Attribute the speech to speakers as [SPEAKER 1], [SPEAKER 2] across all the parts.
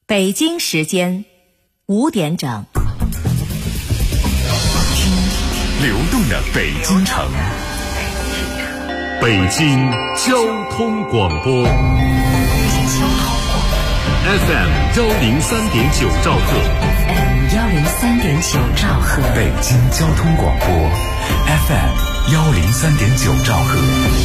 [SPEAKER 1] 北京时间5点整，
[SPEAKER 2] 听流动的北京城，北京交通广播 FM 103.9兆赫，
[SPEAKER 1] 103.9兆赫，
[SPEAKER 2] 北京交通广播 FM 103.9兆赫。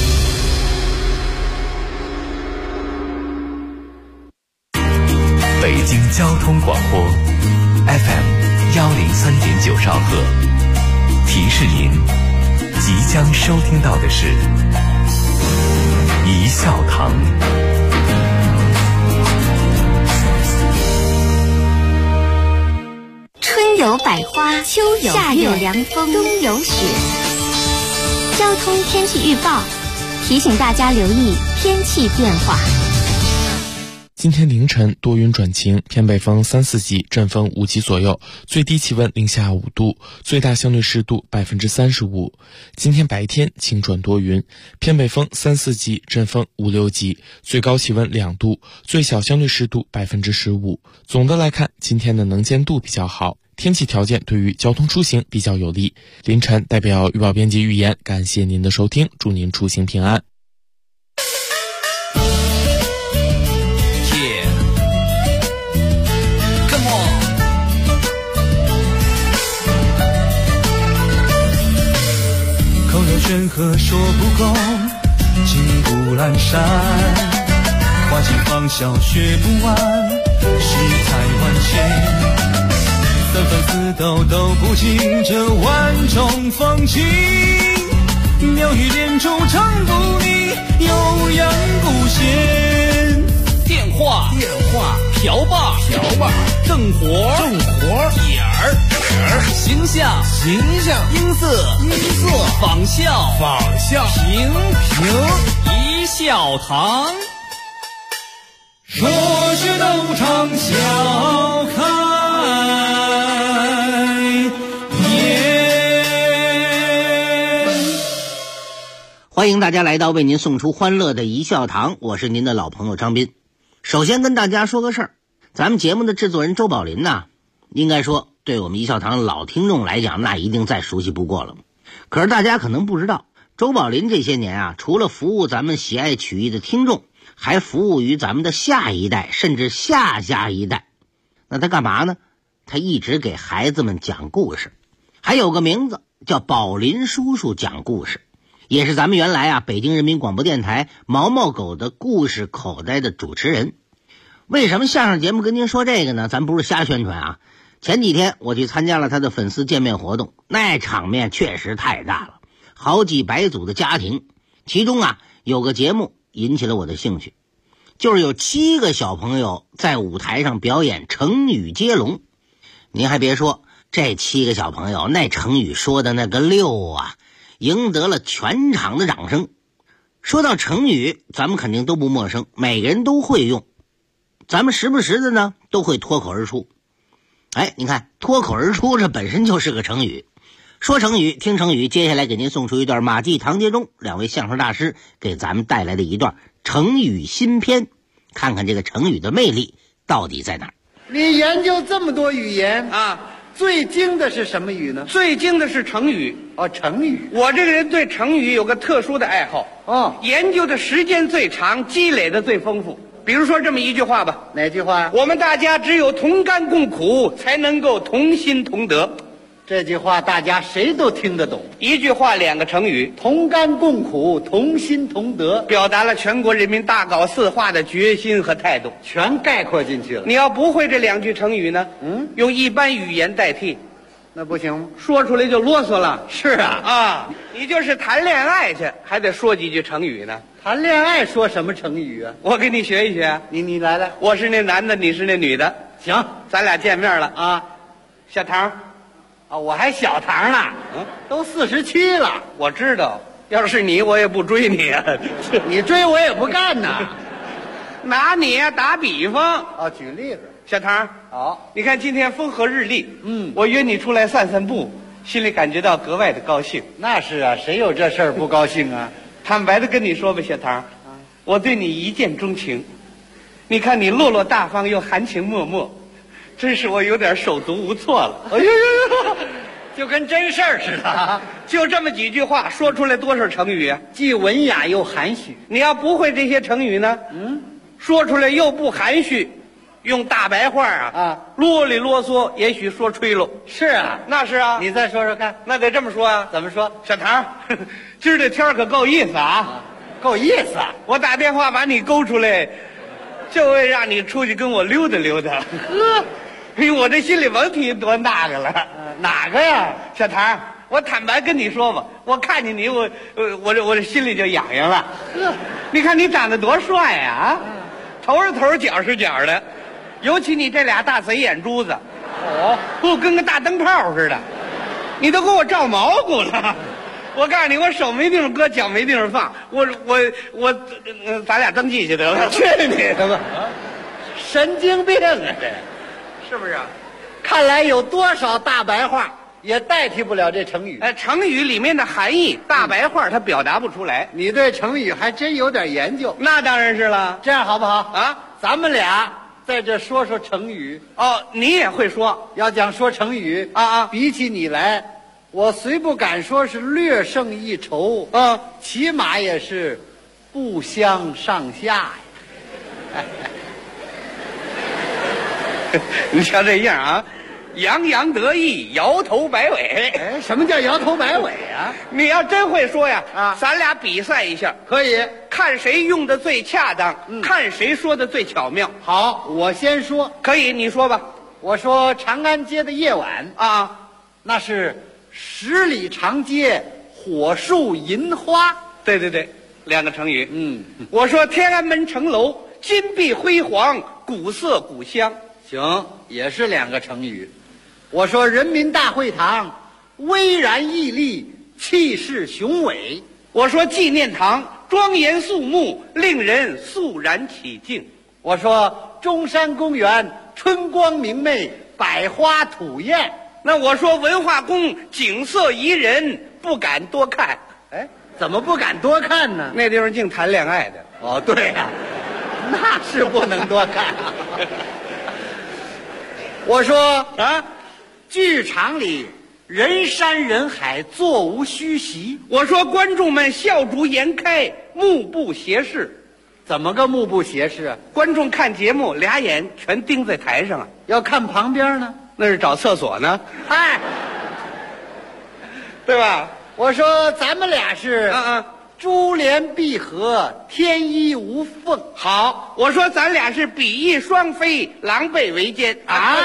[SPEAKER 2] 北京交通广播 FM 103.9兆赫，提示您即将收听到的是一笑堂。
[SPEAKER 3] 春有百花，秋有月，夏有凉风，冬有雪。交通天气预报提醒大家留意天气变化。
[SPEAKER 4] 今天凌晨多云转晴，偏北风3、4级，阵风5级左右，最低气温零下5度，最大相对湿度35%。今天白天晴转多云，偏北风3、4级，阵风5、6级，最高气温2度，最小相对湿度15%。总的来看，今天的能见度比较好，天气条件对于交通出行比较有利。凌晨代表预报编辑预言，感谢您的收听，祝您出行平安。
[SPEAKER 5] 口若悬河说不够，情不阑珊，花尽芳笑学不完，世态万千，三番四斗斗不尽这万种风情，妙语连珠唱不腻，悠扬不闲。
[SPEAKER 6] 电话瓢把正活点儿形象音色仿效平一笑堂，
[SPEAKER 5] 说学逗唱笑开颜。
[SPEAKER 7] 欢迎大家来到为您送出欢乐的一笑堂，我是您的老朋友张斌。首先跟大家说个事儿，咱们节目的制作人周宝林呢，应该说对我们一笑堂老听众来讲，那一定再熟悉不过了。可是大家可能不知道，周宝林这些年啊，除了服务咱们喜爱曲艺的听众，还服务于咱们的下一代，甚至下下一代。那他干嘛呢？他一直给孩子们讲故事，还有个名字叫宝林叔叔讲故事，也是咱们原来啊北京人民广播电台毛毛狗的故事口袋的主持人。为什么相声节目跟您说这个呢？咱不是瞎宣传啊。前几天我去参加了他的粉丝见面活动，那场面确实太大了，好几百组的家庭，其中啊有个节目引起了我的兴趣，就是有7个小朋友在舞台上表演成语接龙。您还别说，这7个小朋友那成语说的那个溜啊，赢得了全场的掌声。说到成语，咱们肯定都不陌生，每个人都会用，咱们时不时的呢都会脱口而出。你看脱口而出这本身就是个成语。说成语听成语，接下来给您送出一段马季、唐杰忠2位相声大师给咱们带来的一段成语新篇，看看这个成语的魅力到底在哪儿。
[SPEAKER 8] 你研究这么多语言
[SPEAKER 6] 啊，
[SPEAKER 8] 最精的是什么语呢？
[SPEAKER 6] 最精的是成语。
[SPEAKER 8] 成语。
[SPEAKER 6] 我这个人对成语有个特殊的爱好，研究的时间最长，积累的最丰富。比如说这么一句话吧。
[SPEAKER 8] 哪句话呀？
[SPEAKER 6] 我们大家只有同甘共苦，才能够同心同德。
[SPEAKER 8] 这句话大家谁都听得懂。
[SPEAKER 6] 一句话2个成语，
[SPEAKER 8] 同甘共苦，同心同德，
[SPEAKER 6] 表达了全国人民大搞四化的决心和态度，
[SPEAKER 8] 全概括进去了。
[SPEAKER 6] 你要不会这2句成语呢，用一般语言代替，
[SPEAKER 8] 那不行，
[SPEAKER 6] 说出来就啰嗦了。
[SPEAKER 8] 是啊，
[SPEAKER 6] 你就是谈恋爱去，还得说几句成语呢。
[SPEAKER 8] 谈恋爱说什么成语啊？
[SPEAKER 6] 我给你学一学。
[SPEAKER 8] 你来，
[SPEAKER 6] 我是那男的，你是那女的。
[SPEAKER 8] 行，
[SPEAKER 6] 咱俩见面了
[SPEAKER 8] 啊。
[SPEAKER 6] 小唐，
[SPEAKER 8] 我还小唐呢，都47了。
[SPEAKER 6] 我知道，要是你，我也不追你啊。
[SPEAKER 8] 你追我也不干呐。
[SPEAKER 6] 拿你呀打比方。
[SPEAKER 8] 举例子。
[SPEAKER 6] 小唐，你看今天风和日丽，我约你出来散散步，心里感觉到格外的高兴。
[SPEAKER 8] 那是啊，谁有这事儿不高兴啊？
[SPEAKER 6] 坦白的跟你说吧，小唐，我对你一见钟情。 你看你落落大方又含情脉脉，真是我有点手足无措了。
[SPEAKER 8] 哎呦，就跟真事儿似的，
[SPEAKER 6] 就这么几句话说出来多少成语啊？
[SPEAKER 8] 既文雅又含蓄。
[SPEAKER 6] 你要不会这些成语呢，说出来又不含蓄，用大白话啰里啰嗦，也许说吹喽。
[SPEAKER 8] 是啊，
[SPEAKER 6] 那是啊，
[SPEAKER 8] 你再说说看。
[SPEAKER 6] 那得这么说啊。
[SPEAKER 8] 怎么说？
[SPEAKER 6] 小唐，今儿这天可够意思啊，
[SPEAKER 8] 够意思啊！
[SPEAKER 6] 我打电话把你勾出来，就为让你出去跟我溜达溜达。呵，哎呦，我这心里甭提多那个了。
[SPEAKER 8] 哪个呀？
[SPEAKER 6] 小唐，我坦白跟你说吧，我看见你，我这心里就痒痒了。呵，你看你长得多帅呀！啊，头是头，脚是脚的，尤其你这俩大贼眼珠子，不跟个大灯泡似的，你都给我照毛骨了。我告诉你，我手没地方搁，脚没地方放，咱俩登记去得了。去你的吧！
[SPEAKER 8] 神经病啊，这
[SPEAKER 6] 是不是？
[SPEAKER 8] 看来有多少大白话也代替不了这成语。
[SPEAKER 6] 成语里面的含义，大白话它表达不出来。
[SPEAKER 8] 你对成语还真有点研究。
[SPEAKER 6] 那当然是了。
[SPEAKER 8] 这样好不好
[SPEAKER 6] 啊？
[SPEAKER 8] 咱们俩在这说说成语。
[SPEAKER 6] 哦，你也会说？
[SPEAKER 8] 要讲说成语比起你来，我虽不敢说是略胜一筹，起码也是不相上下呀。
[SPEAKER 6] 你瞧这样啊，洋洋得意，摇头摆尾。
[SPEAKER 8] 哎，什么叫摇头摆尾啊？
[SPEAKER 6] 你要真会说呀，咱俩比赛一下，
[SPEAKER 8] 可以
[SPEAKER 6] 看谁用的最恰当，看谁说的最巧妙。
[SPEAKER 8] 好，我先说。
[SPEAKER 6] 可以，你说吧。
[SPEAKER 8] 我说长安街的夜晚那是10里长街，火树银花。
[SPEAKER 6] 对对对，两个成语。我说天安门城楼，金碧辉煌，古色古香。
[SPEAKER 8] 行，也是两个成语。我说人民大会堂，巍然屹立，气势雄伟。
[SPEAKER 6] 我说纪念堂，庄严肃穆，令人肃然起敬。
[SPEAKER 8] 我说中山公园，春光明媚，百花吐艳。
[SPEAKER 6] 那我说文化宫，景色宜人，不敢多看。
[SPEAKER 8] 哎，怎么不敢多看呢？
[SPEAKER 6] 那地方净谈恋爱的。
[SPEAKER 8] 哦，对呀，那是不能多看。我说剧场里人山人海，座无虚席。
[SPEAKER 6] 我说观众们笑逐颜开，目不斜视。
[SPEAKER 8] 怎么个目不斜视啊？
[SPEAKER 6] 观众看节目，俩眼全盯在台上啊。
[SPEAKER 8] 要看旁边呢，
[SPEAKER 6] 那是找厕所呢。
[SPEAKER 8] 哎，
[SPEAKER 6] 对吧？
[SPEAKER 8] 我说咱们俩是珠联璧合，天衣无缝。
[SPEAKER 6] 好，我说咱俩是比翼双飞，狼狈为奸啊！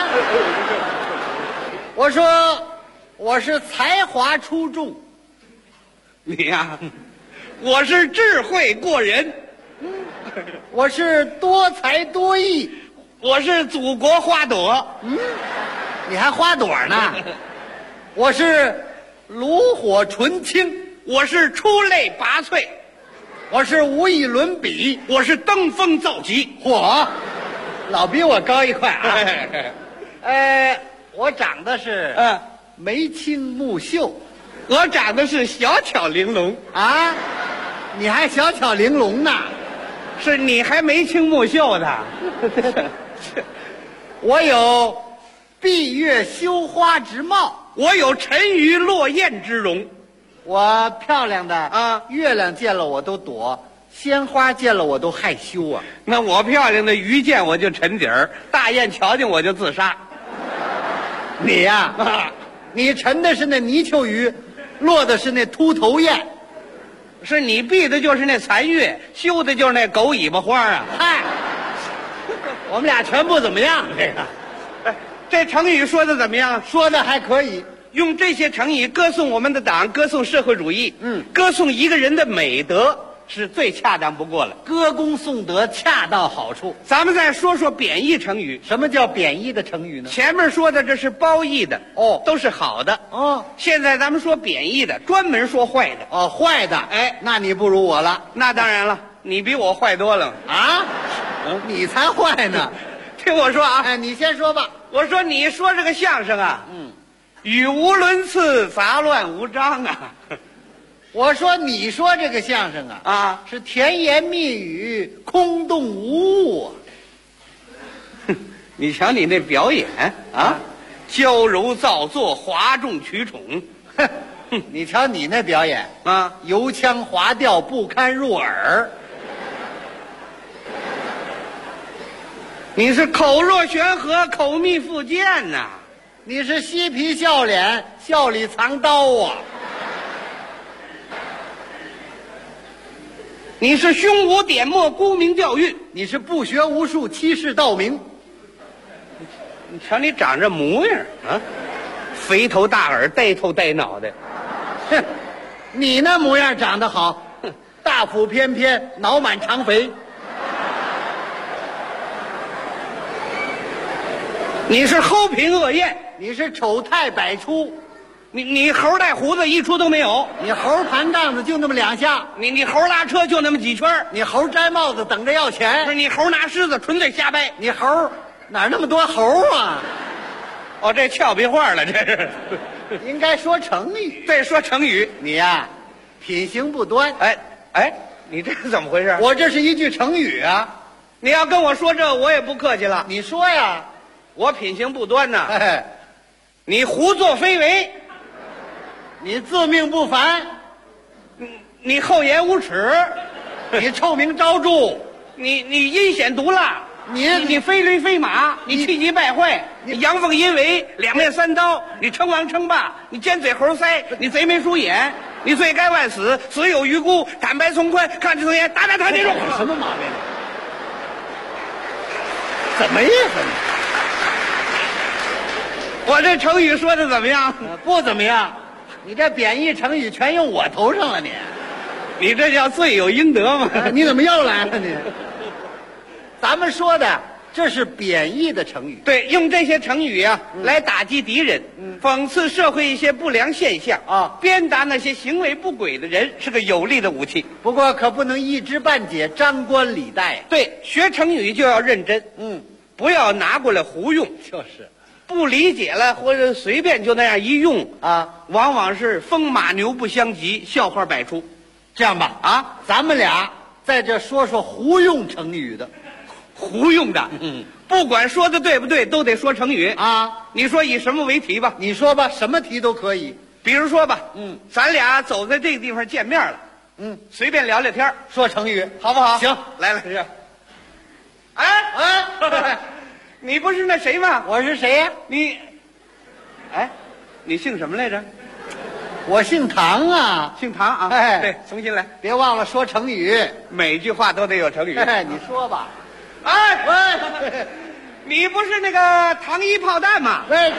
[SPEAKER 8] 我说我是才华出众，
[SPEAKER 6] 你呀，我是智慧过人，
[SPEAKER 8] 我是多才多艺，
[SPEAKER 6] 我是祖国花朵。
[SPEAKER 8] 你还花朵呢？我是炉火纯青。
[SPEAKER 6] 我是出类拔萃，
[SPEAKER 8] 我是无以伦比，
[SPEAKER 6] 我是登峰造极。
[SPEAKER 8] 嚯，老比我高一块啊！我长得是眉清目秀，
[SPEAKER 6] 我长得是小巧玲珑
[SPEAKER 8] 啊！你还小巧玲珑呢？
[SPEAKER 6] 是你还眉清目秀呢？
[SPEAKER 8] 我有闭月羞花之貌，
[SPEAKER 6] 我有沉鱼落雁之容。
[SPEAKER 8] 我漂亮的月亮见了我都躲，鲜花见了我都害羞啊。
[SPEAKER 6] 那我漂亮的鱼见我就沉底儿，大雁瞧见我就自杀。
[SPEAKER 8] 你呀，你沉的是那泥鳅鱼，落的是那秃头雁。
[SPEAKER 6] 是你避的就是那残月，羞的就是那狗尾巴花啊。
[SPEAKER 8] 嗨，我们俩全不怎么样。
[SPEAKER 6] 这成语说的怎么样？
[SPEAKER 8] 说的还可以。
[SPEAKER 6] 用这些成语歌颂我们的党，歌颂社会主义，歌颂一个人的美德，是最恰当不过了。
[SPEAKER 8] 歌功颂德，恰到好处。
[SPEAKER 6] 咱们再说说贬义成语。
[SPEAKER 8] 什么叫贬义的成语呢？
[SPEAKER 6] 前面说的这是褒义的，都是好的。现在咱们说贬义的，专门说坏的。
[SPEAKER 8] 坏的。哎，那你不如我了。
[SPEAKER 6] 那当然了，你比我坏多了
[SPEAKER 8] 啊！你才坏呢。
[SPEAKER 6] 听我说啊，
[SPEAKER 8] 你先说吧。
[SPEAKER 6] 我说你说这个相声啊，语无伦次，杂乱无章啊。
[SPEAKER 8] 我说你说这个相声是甜言蜜语，空洞无物。
[SPEAKER 6] 你瞧你那表演啊，娇柔造作，哗众取宠。
[SPEAKER 8] 哼，你瞧你那表演
[SPEAKER 6] 啊，
[SPEAKER 8] 油腔滑调，不堪入耳。
[SPEAKER 6] 你是口若悬河，口蜜腹剑呐！
[SPEAKER 8] 你是嬉皮笑脸，笑里藏刀啊！
[SPEAKER 6] 你是胸无点墨，沽名钓誉。
[SPEAKER 8] 你是不学无术，欺世盗名。
[SPEAKER 6] 你瞧你长这模样啊，肥头大耳，呆头呆脑的。
[SPEAKER 8] 哼，你那模样长得好，大腹翩翩，脑满肠肥。
[SPEAKER 6] 你是齁贫恶艳，
[SPEAKER 8] 你是丑态百出，
[SPEAKER 6] 你猴带胡子一出都没有，
[SPEAKER 8] 你猴盘杠子就那么2下，
[SPEAKER 6] 你猴拉车就那么几圈，
[SPEAKER 8] 你猴摘帽子等着要
[SPEAKER 6] 不
[SPEAKER 8] 钱，
[SPEAKER 6] 是你猴拿狮子纯粹瞎掰，
[SPEAKER 8] 你猴哪那么多猴啊？
[SPEAKER 6] 哦，这俏皮话了，这是。
[SPEAKER 8] 应该说成语。
[SPEAKER 6] 再说成语，
[SPEAKER 8] 你呀，品行不端。
[SPEAKER 6] 哎，你这是怎么回事？
[SPEAKER 8] 我这是一句成语啊。
[SPEAKER 6] 你要跟我说这，我也不客气了。
[SPEAKER 8] 你说呀。
[SPEAKER 6] 我品行不端呐，
[SPEAKER 8] 哎，
[SPEAKER 6] 你胡作非为，
[SPEAKER 8] 你自命不凡，
[SPEAKER 6] 你厚颜无耻，
[SPEAKER 8] 你臭名昭著，
[SPEAKER 6] 你阴险毒辣，你非驴非马，你气急败坏，你阳奉阴违，两面三刀，你称王称霸，你尖嘴猴腮，你贼眉鼠眼，你罪该万死，死有余辜，坦白从宽，抗拒从严，打他这种
[SPEAKER 8] 什么毛病？怎么意思呢？
[SPEAKER 6] 我这成语说的怎么样？
[SPEAKER 8] 不怎么样，你这贬义成语全用我头上了你。
[SPEAKER 6] 你这叫罪有应得吗？
[SPEAKER 8] 你怎么又来了你？咱们说的这是贬义的成语。
[SPEAKER 6] 对，用这些成语啊，来打击敌人，讽刺社会一些不良现象
[SPEAKER 8] 啊，
[SPEAKER 6] 鞭打那些行为不轨的人，是个有力的武器。
[SPEAKER 8] 不过可不能一知半解，张冠李戴。
[SPEAKER 6] 对，学成语就要认真，不要拿过来胡用。
[SPEAKER 8] 就是
[SPEAKER 6] 不理解了或者随便就那样一用
[SPEAKER 8] 啊，
[SPEAKER 6] 往往是风马牛不相及，笑话百出。
[SPEAKER 8] 这样吧，啊，咱们俩在这说说胡用成语的。
[SPEAKER 6] 胡用的，不管说的对不对，都得说成语
[SPEAKER 8] 啊。
[SPEAKER 6] 你说以什么为题吧？
[SPEAKER 8] 你说吧，什么题都可以。
[SPEAKER 6] 比如说吧，咱俩走在这个地方见面了，随便聊聊天，
[SPEAKER 8] 说成语
[SPEAKER 6] 好不好？
[SPEAKER 8] 行，
[SPEAKER 6] 来，哎，你不是那谁吗？
[SPEAKER 8] 我是谁呀？
[SPEAKER 6] 你姓什么来着？
[SPEAKER 8] 我姓唐啊。
[SPEAKER 6] 姓唐啊。
[SPEAKER 8] 哎，
[SPEAKER 6] 对，重新来，
[SPEAKER 8] 别忘了说成语，
[SPEAKER 6] 每句话都得有成语。
[SPEAKER 8] 你说吧。
[SPEAKER 6] 哎，你不是那个糖衣炮弹吗？
[SPEAKER 8] 喂，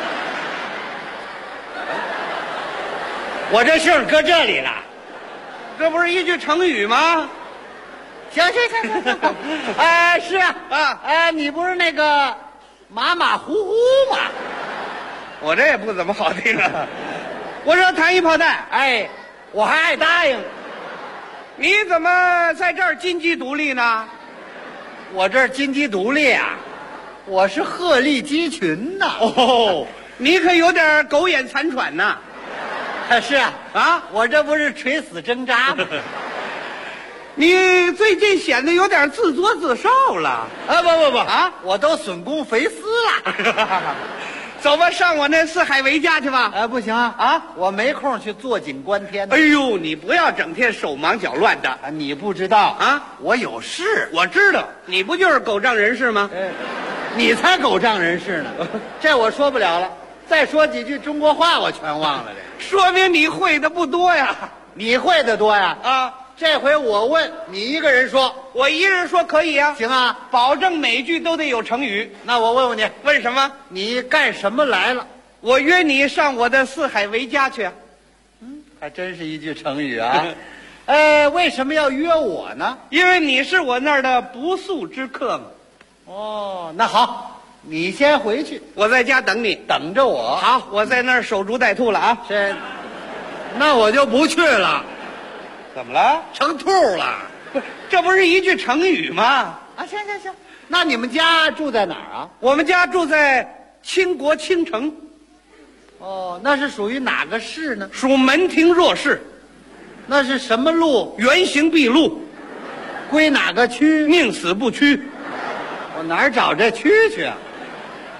[SPEAKER 8] 我这姓搁这里了，
[SPEAKER 6] 这不是一句成语吗？
[SPEAKER 8] 行，哎，是啊，哎，你不是那个马马虎虎吗？
[SPEAKER 6] 我这也不怎么好听啊。我说糖衣炮弹，
[SPEAKER 8] 哎，我还爱答应。
[SPEAKER 6] 你怎么在这儿金鸡独立呢？
[SPEAKER 8] 我这儿金鸡独立啊，我是鹤立鸡群呐。
[SPEAKER 6] 哦，你可有点苟延残喘呐。
[SPEAKER 8] 是啊，我这不是垂死挣扎吗？
[SPEAKER 6] 你最近显得有点自作自受了。
[SPEAKER 8] 不
[SPEAKER 6] 啊，
[SPEAKER 8] 我都损公肥私了。
[SPEAKER 6] 走吧，上我那四海为家去吧。
[SPEAKER 8] 不行啊，我没空去坐井观天。
[SPEAKER 6] 哎呦，你不要整天手忙脚乱的。
[SPEAKER 8] 你不知道
[SPEAKER 6] 啊，
[SPEAKER 8] 我有事。
[SPEAKER 6] 我知道，你不就是狗仗人势吗？
[SPEAKER 8] 你才狗仗人势呢。这我说不了了。再说几句中国话，我全忘了。这
[SPEAKER 6] 说明你会的不多呀。
[SPEAKER 8] 你会的多呀。
[SPEAKER 6] 啊，
[SPEAKER 8] 这回我问你一个人说，
[SPEAKER 6] 我一人说可以啊。
[SPEAKER 8] 行啊，
[SPEAKER 6] 保证每句都得有成语。
[SPEAKER 8] 那我问问你，
[SPEAKER 6] 问什么？
[SPEAKER 8] 你干什么来了？
[SPEAKER 6] 我约你上我的四海为家去。
[SPEAKER 8] 还真是一句成语啊。为什么要约我呢？
[SPEAKER 6] 因为你是我那儿的不速之客嘛。
[SPEAKER 8] 哦，那好，你先回去，
[SPEAKER 6] 我在家等你，
[SPEAKER 8] 等着我。
[SPEAKER 6] 好，我在那儿守株待兔了啊。
[SPEAKER 8] 那我就不去了。
[SPEAKER 6] 怎么了？
[SPEAKER 8] 成兔了？
[SPEAKER 6] 这不是一句成语吗？
[SPEAKER 8] 行，那你们家住在哪儿啊？
[SPEAKER 6] 我们家住在倾国倾城。
[SPEAKER 8] 哦，那是属于哪个市呢？
[SPEAKER 6] 属门庭若市。
[SPEAKER 8] 那是什么路？
[SPEAKER 6] 原形毕露。
[SPEAKER 8] 归哪个区？
[SPEAKER 6] 宁死不屈。
[SPEAKER 8] 我哪儿找这区去啊？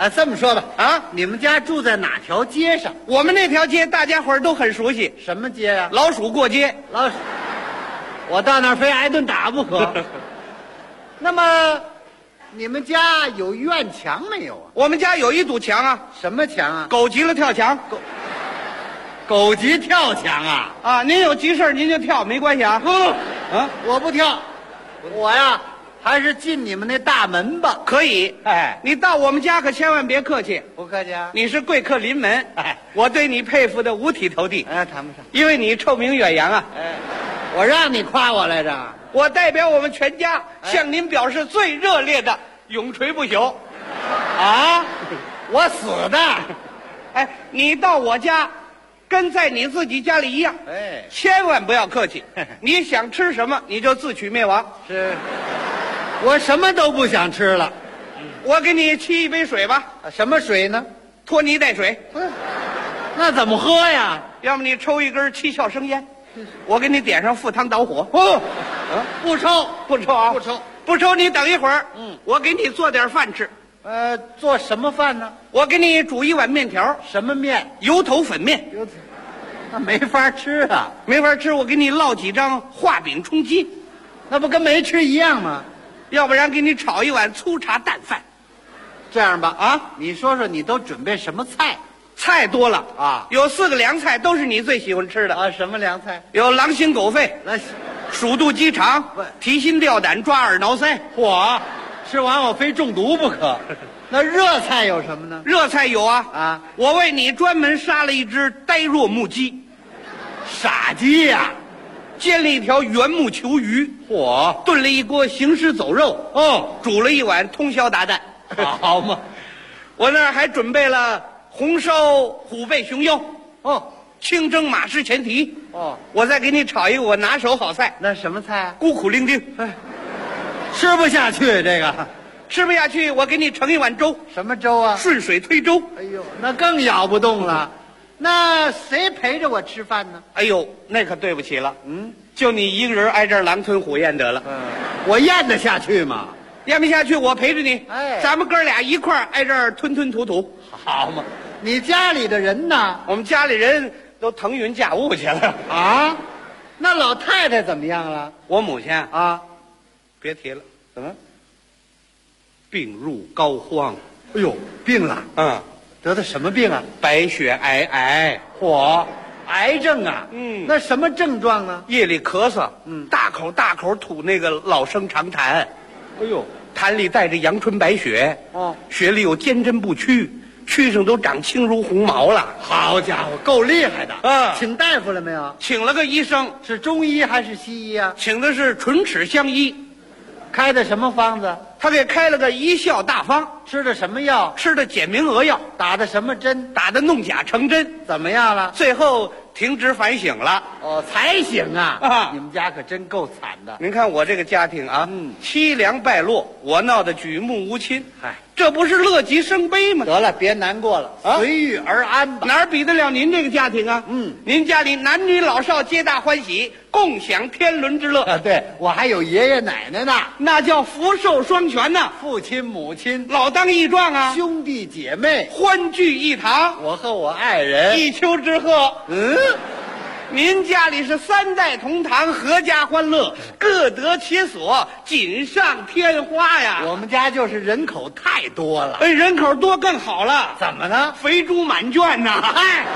[SPEAKER 8] 这么说吧，
[SPEAKER 6] 啊，
[SPEAKER 8] 你们家住在哪条街上？
[SPEAKER 6] 我们那条街大家伙儿都很熟悉，
[SPEAKER 8] 什么街呀？
[SPEAKER 6] 老鼠过街。
[SPEAKER 8] 老鼠，我到那儿非挨顿打不可。那么，你们家有院墙没有啊？
[SPEAKER 6] 我们家有一堵墙啊，
[SPEAKER 8] 什么墙啊？
[SPEAKER 6] 狗急了跳墙。
[SPEAKER 8] 狗急跳墙啊！
[SPEAKER 6] 啊，您有急事您就跳，没关系啊。
[SPEAKER 8] 我不跳，我呀还是进你们那大门吧。
[SPEAKER 6] 可以。
[SPEAKER 8] 哎，
[SPEAKER 6] 你到我们家可千万别客气，
[SPEAKER 8] 不客气啊。
[SPEAKER 6] 你是贵客临门。
[SPEAKER 8] 哎，
[SPEAKER 6] 我对你佩服的五体投地。
[SPEAKER 8] 谈不上，
[SPEAKER 6] 因为你臭名远扬啊。
[SPEAKER 8] 哎，我让你夸我来着。
[SPEAKER 6] 我代表我们全家向您表示最热烈的永垂不朽。
[SPEAKER 8] 啊，我死的。
[SPEAKER 6] 哎，你到我家跟在你自己家里一样。
[SPEAKER 8] 哎，
[SPEAKER 6] 千万不要客气。你想吃什么你就自取灭亡。
[SPEAKER 8] 是，我什么都不想吃了。
[SPEAKER 6] 我给你沏一杯水吧。
[SPEAKER 8] 什么水呢？
[SPEAKER 6] 拖泥带水。
[SPEAKER 8] 那怎么喝呀？
[SPEAKER 6] 要么你抽一根七窍生烟，我给你点上赴汤蹈火。
[SPEAKER 8] 不抽，
[SPEAKER 6] 不抽啊，
[SPEAKER 8] 不抽，
[SPEAKER 6] 不抽。你等一会儿，我给你做点饭吃。
[SPEAKER 8] 做什么饭呢？
[SPEAKER 6] 我给你煮一碗面条。
[SPEAKER 8] 什么面？
[SPEAKER 6] 油头粉面。
[SPEAKER 8] 那没法吃啊，
[SPEAKER 6] 没法吃。我给你烙几张画饼充饥，
[SPEAKER 8] 那不跟没吃一样吗？
[SPEAKER 6] 要不然给你炒一碗粗茶淡饭。
[SPEAKER 8] 这样吧，啊，你说说你都准备什么菜？
[SPEAKER 6] 菜多了
[SPEAKER 8] 啊，
[SPEAKER 6] 有4个凉菜，都是你最喜欢吃的
[SPEAKER 8] 啊。什么凉菜？
[SPEAKER 6] 有狼心狗肺、
[SPEAKER 8] 那
[SPEAKER 6] 鼠肚鸡肠、提心吊胆、抓耳挠腮。
[SPEAKER 8] 嚯，吃完我非中毒不可。那热菜有什么呢？
[SPEAKER 6] 热菜有啊，我为你专门杀了一只呆若木鸡。
[SPEAKER 8] 傻鸡呀，
[SPEAKER 6] 煎了一条圆木球鱼。
[SPEAKER 8] 嚯，
[SPEAKER 6] 炖了一锅行尸走肉。煮了一碗通宵达旦。
[SPEAKER 8] 好嘛，
[SPEAKER 6] 我那儿还准备了红烧虎背熊腰。清蒸马氏前蹄。我再给你炒一个我拿手好菜。
[SPEAKER 8] 那什么菜啊？
[SPEAKER 6] 孤苦伶仃。
[SPEAKER 8] 吃不下去，这个
[SPEAKER 6] 吃不下去，我给你盛一碗粥。
[SPEAKER 8] 什么粥啊？
[SPEAKER 6] 顺水推舟。
[SPEAKER 8] 哎呦，那更咬不动了。那谁陪着我吃饭呢？
[SPEAKER 6] 哎呦，那可对不起了。就你一个人挨这儿狼吞虎咽得了。
[SPEAKER 8] 我咽得下去吗？
[SPEAKER 6] 咽不下去，我陪着你。
[SPEAKER 8] 哎，
[SPEAKER 6] 咱们哥俩一块儿挨这儿吞吞吐吐。
[SPEAKER 8] 好嘛，你家里的人呢？
[SPEAKER 6] 我们家里人都腾云驾雾去了。
[SPEAKER 8] 啊？那老太太怎么样了？
[SPEAKER 6] 我母亲
[SPEAKER 8] 啊，
[SPEAKER 6] 别提了。怎么？病入膏肓。
[SPEAKER 8] 哎呦，病了。得的什么病啊？
[SPEAKER 6] 白血癌。
[SPEAKER 8] 嚯，癌症啊。那什么症状呢？
[SPEAKER 6] 夜里咳嗽。大口大口吐那个老生常谈。
[SPEAKER 8] 哎呦，
[SPEAKER 6] 痰里带着阳春白雪。血里有坚针不屈，蛆上都长青如红毛了。
[SPEAKER 8] 好家伙，够厉害的。请大夫了没有？
[SPEAKER 6] 请了个医生。
[SPEAKER 8] 是中医还是西医啊？
[SPEAKER 6] 请的是唇齿相医。
[SPEAKER 8] 开的什么方子？
[SPEAKER 6] 他给开了个一笑大方。
[SPEAKER 8] 吃的什么药？
[SPEAKER 6] 吃的简明扼要。
[SPEAKER 8] 打的什么针？
[SPEAKER 6] 打的弄假成真。
[SPEAKER 8] 怎么样了？
[SPEAKER 6] 最后停止反省了。
[SPEAKER 8] 才醒啊！你们家可真够惨的。
[SPEAKER 6] 您看我这个家庭啊，凄凉败落，我闹得举目无亲。这不是乐极生悲吗？
[SPEAKER 8] 得了，别难过了，随遇而安吧。
[SPEAKER 6] 哪儿比得了您这个家庭啊？您家里男女老少皆大欢喜，共享天伦之乐。
[SPEAKER 8] 对，我还有爷爷奶奶呢，
[SPEAKER 6] 那叫福寿双全呐。
[SPEAKER 8] 父亲母亲
[SPEAKER 6] 老当益壮啊，
[SPEAKER 8] 兄弟姐妹
[SPEAKER 6] 欢聚一堂。
[SPEAKER 8] 我和我爱人
[SPEAKER 6] 一丘之貉。您家里是3代同堂，阖家欢乐，各得其所，锦上添花呀。
[SPEAKER 8] 我们家就是人口太多了。
[SPEAKER 6] 人口多更好了。
[SPEAKER 8] 怎么呢？
[SPEAKER 6] 肥猪满圈呐。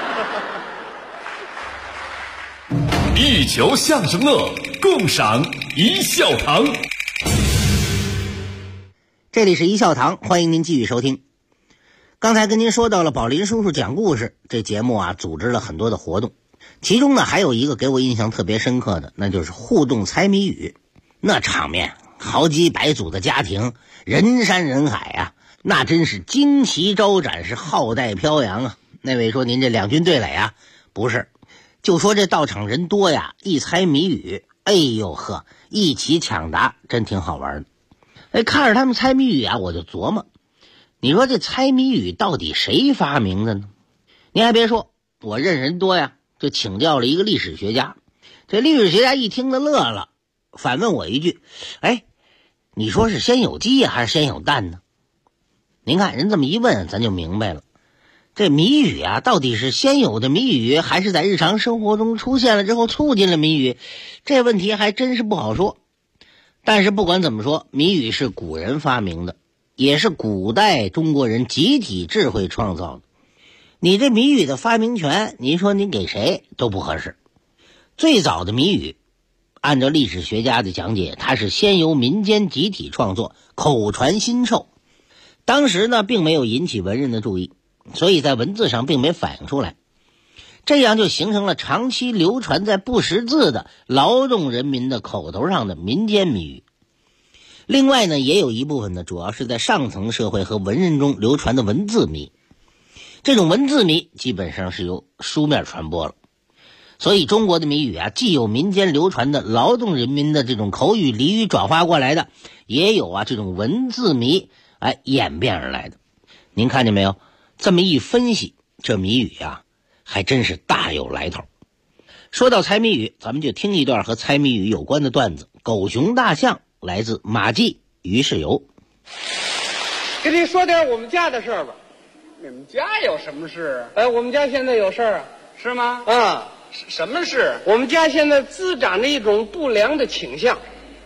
[SPEAKER 2] 一球相声乐，共赏一笑堂。
[SPEAKER 7] 这里是一笑堂，欢迎您继续收听。刚才跟您说到了宝林叔叔讲故事，这节目啊组织了很多的活动，其中呢还有一个给我印象特别深刻的，那就是互动猜谜语。那场面好几百组的家庭，人山人海啊，那真是旌旗招展，是浩带飘扬啊。那位说您这两军对垒啊，不是，就说这到场人多呀，一猜谜语，哎呦呵，一起抢答，真挺好玩的。看着他们猜谜语啊，我就琢磨，你说这猜谜语到底谁发明的呢？您还别说，我认识人多呀，就请教了一个历史学家。这历史学家一听就乐了，反问我一句：你说是先有鸡还是先有蛋呢？ 您看人这么一问，咱就明白了，这谜语啊，到底是先有的谜语，还是在日常生活中出现了之后促进了谜语？这问题还真是不好说。但是不管怎么说，谜语是古人发明的，也是古代中国人集体智慧创造的。你这谜语的发明权，你说你给谁都不合适。最早的谜语，按照历史学家的讲解，它是先由民间集体创作，口传心授。当时呢，并没有引起文人的注意，所以在文字上并没反映出来，这样就形成了长期流传在不识字的劳动人民的口头上的民间谜语。另外呢，也有一部分呢，主要是在上层社会和文人中流传的文字谜。这种文字谜基本上是由书面传播了，所以中国的谜语啊，既有民间流传的劳动人民的这种口语俚语转化过来的，也有啊这种文字谜演变而来的。您看见没有？这么一分析，这谜语啊还真是大有来头。说到猜谜语，咱们就听一段和猜谜语有关的段子。狗熊大象来自马季于世友。
[SPEAKER 6] 跟你说点我们家的事儿吧。
[SPEAKER 9] 你们家有什么事啊？
[SPEAKER 6] 我们家现在有事儿啊。
[SPEAKER 9] 是吗？
[SPEAKER 6] 啊，
[SPEAKER 9] 什么事？
[SPEAKER 6] 我们家现在滋长着一种不良的倾向。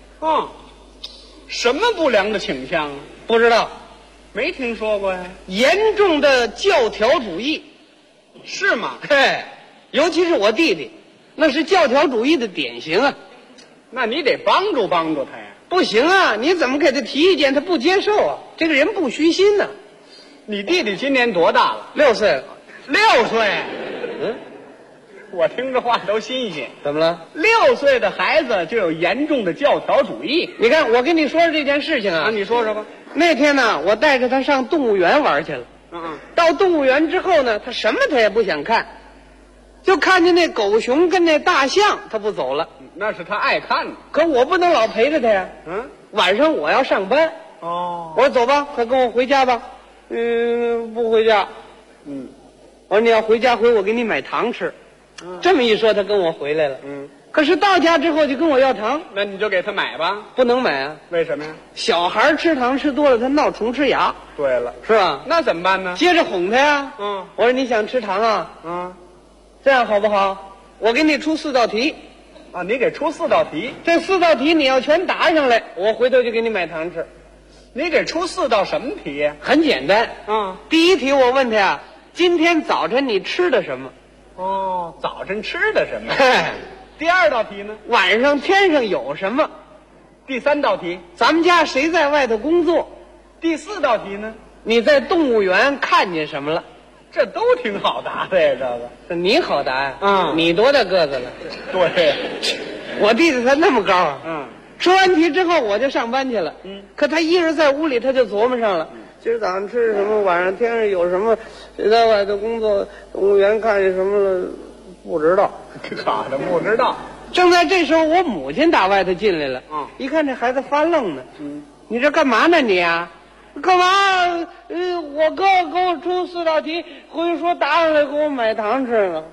[SPEAKER 9] 什么不良的倾向啊？
[SPEAKER 6] 不知道，
[SPEAKER 9] 没听说过呀。
[SPEAKER 6] 严重的教条主义。
[SPEAKER 9] 是吗？
[SPEAKER 6] 嘿，尤其是我弟弟，那是教条主义的典型啊。
[SPEAKER 9] 那你得帮助帮助他呀。
[SPEAKER 6] 不行啊，你怎么给他提意见，他不接受啊？这个人不虚心呢。
[SPEAKER 9] 你弟弟今年多大了
[SPEAKER 6] ？6岁了。
[SPEAKER 9] 6岁？我听这话都新鲜。
[SPEAKER 6] 怎么了
[SPEAKER 9] ？6岁的孩子就有严重的教条主义？
[SPEAKER 6] 你看，我跟你说这件事情啊。
[SPEAKER 9] 你说说吧。
[SPEAKER 6] 那天呢，我带着他上动物园玩去了。到动物园之后呢，他什么他也不想看，就看见那狗熊跟那大象，他不走了。
[SPEAKER 9] 那是他爱看的。
[SPEAKER 6] 可我不能老陪着他呀。晚上我要上班。
[SPEAKER 9] 我
[SPEAKER 6] 说走吧，快跟我回家吧。不回家。我说你要回家回我给你买糖吃。这么一说，他跟我回来了。可是到家之后就跟我要糖。
[SPEAKER 9] 那你就给他买吧。
[SPEAKER 6] 不能买啊。
[SPEAKER 9] 为什么呀？
[SPEAKER 6] 小孩吃糖吃多了，他闹虫吃牙。
[SPEAKER 9] 对了，
[SPEAKER 6] 是吧？
[SPEAKER 9] 那怎么办呢？
[SPEAKER 6] 接着哄他呀。我说你想吃糖啊？这样好不好？我给你出4道题。
[SPEAKER 9] 你给出4道题。
[SPEAKER 6] 这4道题你要全答上来，我回头就给你买糖吃。
[SPEAKER 9] 你给出4道什么题呀？
[SPEAKER 6] 很简单。第一题我问他呀，今天早晨你吃的什么？
[SPEAKER 9] 早晨吃的什么？第2道题呢？
[SPEAKER 6] 晚上天上有什么？
[SPEAKER 9] 第3道题，
[SPEAKER 6] 咱们家谁在外头工作？
[SPEAKER 9] 第4道题呢？
[SPEAKER 6] 你在动物园看见什么了？
[SPEAKER 9] 这都挺好答的呀，这
[SPEAKER 6] 个。你好答呀？你多大个子了？
[SPEAKER 9] 对，
[SPEAKER 6] 我弟弟他那么高啊。说完题之后我就上班去了。可他一人在屋里他就琢磨上了。今儿早上吃什么？晚上天上有什么？谁在外头工作？动物园看见什么了？不知道。
[SPEAKER 9] 好的，不知道。
[SPEAKER 6] 正在这时候，我母亲打外头进来了。一看这孩子发愣呢。你这干嘛呢你啊？干嘛？我哥给我出4道题，回去说答上来给我买糖吃呢。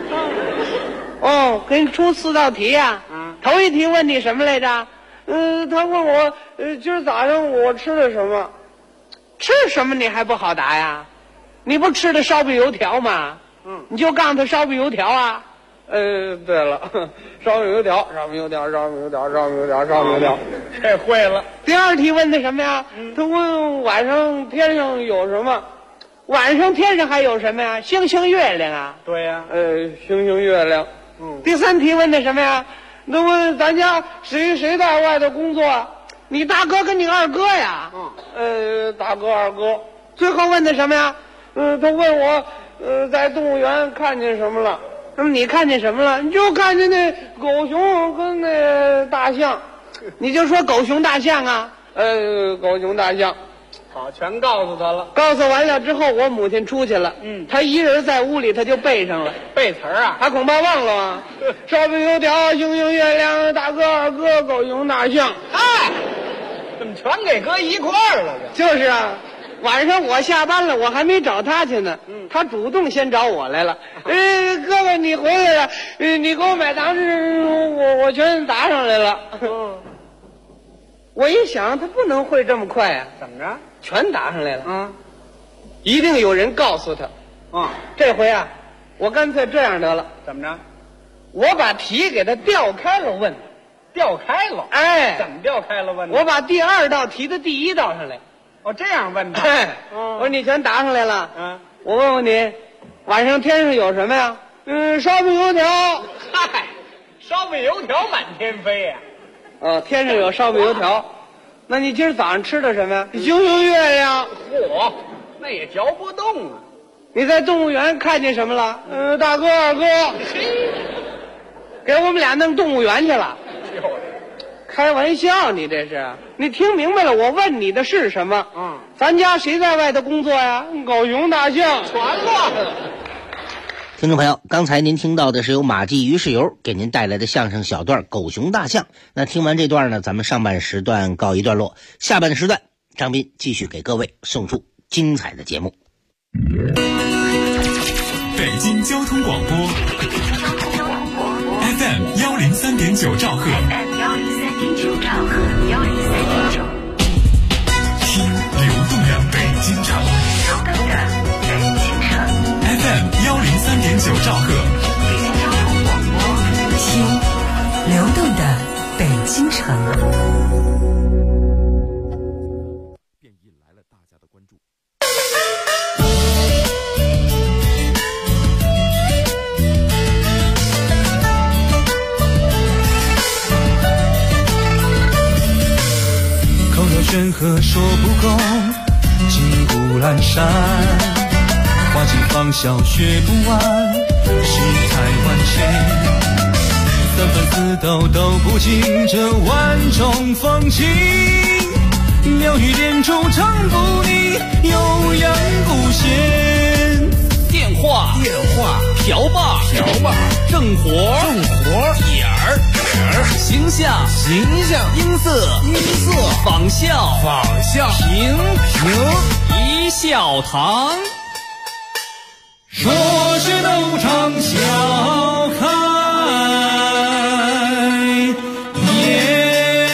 [SPEAKER 6] 给你出4道题呀。头一题问你什么来着？他问我，今儿早上我吃了什么？吃什么你还不好答呀？你不吃的烧饼油条吗？你就告诉他烧饼油条啊。对了，烧饼油条，烧饼油条，烧饼油条，烧饼油条，烧饼油条，
[SPEAKER 9] 这会了。
[SPEAKER 6] 第2题问的什么呀？他问晚上天上有什么？晚上天上还有什么呀？星星月亮啊。
[SPEAKER 9] 对呀。
[SPEAKER 6] 星星月亮。第3题问的什么呀？那问咱家谁在外头工作？你大哥跟你二哥呀？大哥二哥。最后问的什么呀？他问我在动物园看见什么了？那么你看见什么了？你就看见那狗熊跟那大象，你就说狗熊大象啊。狗熊大象。
[SPEAKER 9] 好，全告诉他了。
[SPEAKER 6] 告诉完了之后，我母亲出去了。他一人在屋里，他就背上了。
[SPEAKER 9] 背词儿啊？
[SPEAKER 6] 他恐怕忘了啊。烧饼油条，星星月亮，大哥二哥，狗熊大象。
[SPEAKER 9] 怎么全给搁一块儿了？
[SPEAKER 6] 就是啊。晚上我下班了，我还没找他去呢。他主动先找我来了。哥哥你回来了，你给我买糖吃，我全答上来了。 我一想，他不能会这么快啊！
[SPEAKER 9] 怎么着？
[SPEAKER 6] 全答上来了。
[SPEAKER 9] 啊，
[SPEAKER 6] 一定有人告诉他。
[SPEAKER 9] 啊，
[SPEAKER 6] 这回啊，我干脆这样得了，
[SPEAKER 9] 怎么着？
[SPEAKER 6] 我把题给他调开了问。
[SPEAKER 9] 调开了？
[SPEAKER 6] 哎，
[SPEAKER 9] 怎么调开了问呢？
[SPEAKER 6] 我把第2道题的第1道上来。
[SPEAKER 9] 哦，这样问的。
[SPEAKER 6] 哎，我说你全答上来了。
[SPEAKER 9] 嗯，
[SPEAKER 6] 我问问你，晚上天上有什么呀？烧饼油条。
[SPEAKER 9] 嗨，烧饼油条满天飞呀。
[SPEAKER 6] 天上有烧饼油条。那你今儿早上吃的什么呀？星星月亮。
[SPEAKER 9] 嚯，那也嚼不动啊。
[SPEAKER 6] 你在动物园看见什么了？大哥二哥，给我们俩弄动物园去了。开玩笑，你这是？你听明白了？我问你的是什么？咱家谁在外头工作呀？狗熊大象，
[SPEAKER 9] 全乱了。
[SPEAKER 7] 听众朋友，刚才您听到的是由马季、于世友给您带来的相声小段《狗熊大象》。那听完这段呢，咱们上半时段告一段落，下半时段张斌继续给各位送出精彩的节目。
[SPEAKER 2] 北京交通广播 FM 103.9兆赫，听流动的北京城。FM 103.9兆赫，
[SPEAKER 1] 北京交通广播，听流动的北京城。
[SPEAKER 4] 便引来了大家的关注。
[SPEAKER 5] 口若悬河说不够，金谷阑珊，花季芳笑学不完，世态万千。三分四斗斗不尽这万种风情，妙语连珠唱不腻，悠扬不闲。
[SPEAKER 10] 电话瓢把正活点儿形象音色仿效平一笑堂，
[SPEAKER 5] 说是斗场笑开颜。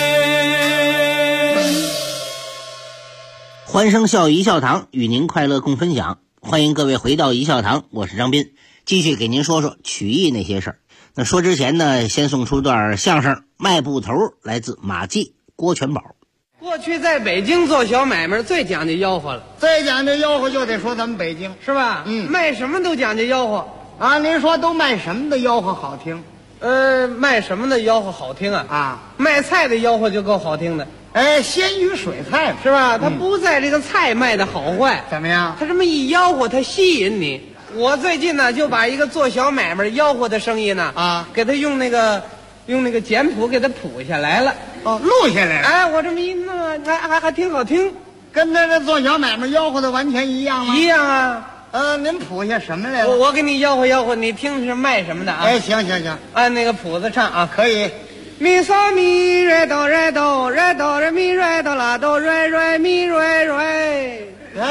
[SPEAKER 7] 欢声笑语一笑堂，与您快乐共分享。欢迎各位回到一笑堂，我是张斌，继续给您说说曲艺那些事儿。那说之前呢，先送出段相声《卖布头》，来自马季、郭全宝。
[SPEAKER 6] 过去在北京做小买卖最讲究吆喝了，
[SPEAKER 8] 最讲究吆喝就得说咱们北京
[SPEAKER 6] 是吧？卖什么都讲究吆喝
[SPEAKER 8] 啊。您说都卖什么的吆喝好听？
[SPEAKER 6] 卖什么的吆喝好听啊？
[SPEAKER 8] 啊，
[SPEAKER 6] 卖菜的吆喝就够好听的。
[SPEAKER 8] 鲜鱼水菜
[SPEAKER 6] 是吧？他不在这个菜卖的好坏，
[SPEAKER 8] 怎么样？
[SPEAKER 6] 他这么一吆喝，他吸引你。我最近呢就把一个做小买卖吆喝的生意呢给他用那个简谱给他谱下来了。
[SPEAKER 8] 录下来了。
[SPEAKER 6] 哎，我这么一弄，还挺好听，
[SPEAKER 8] 跟这做小买卖吆喝的完全一样吗？
[SPEAKER 6] 一样啊。
[SPEAKER 8] 您谱下什么来了？
[SPEAKER 6] 我给你吆喝吆喝，你听是卖什么的啊？
[SPEAKER 8] 行，
[SPEAKER 6] 按那个谱子唱啊，
[SPEAKER 8] 可以。
[SPEAKER 6] 咪嗦咪瑞哆瑞哆瑞哆瑞咪瑞哆啦哆瑞瑞咪瑞瑞。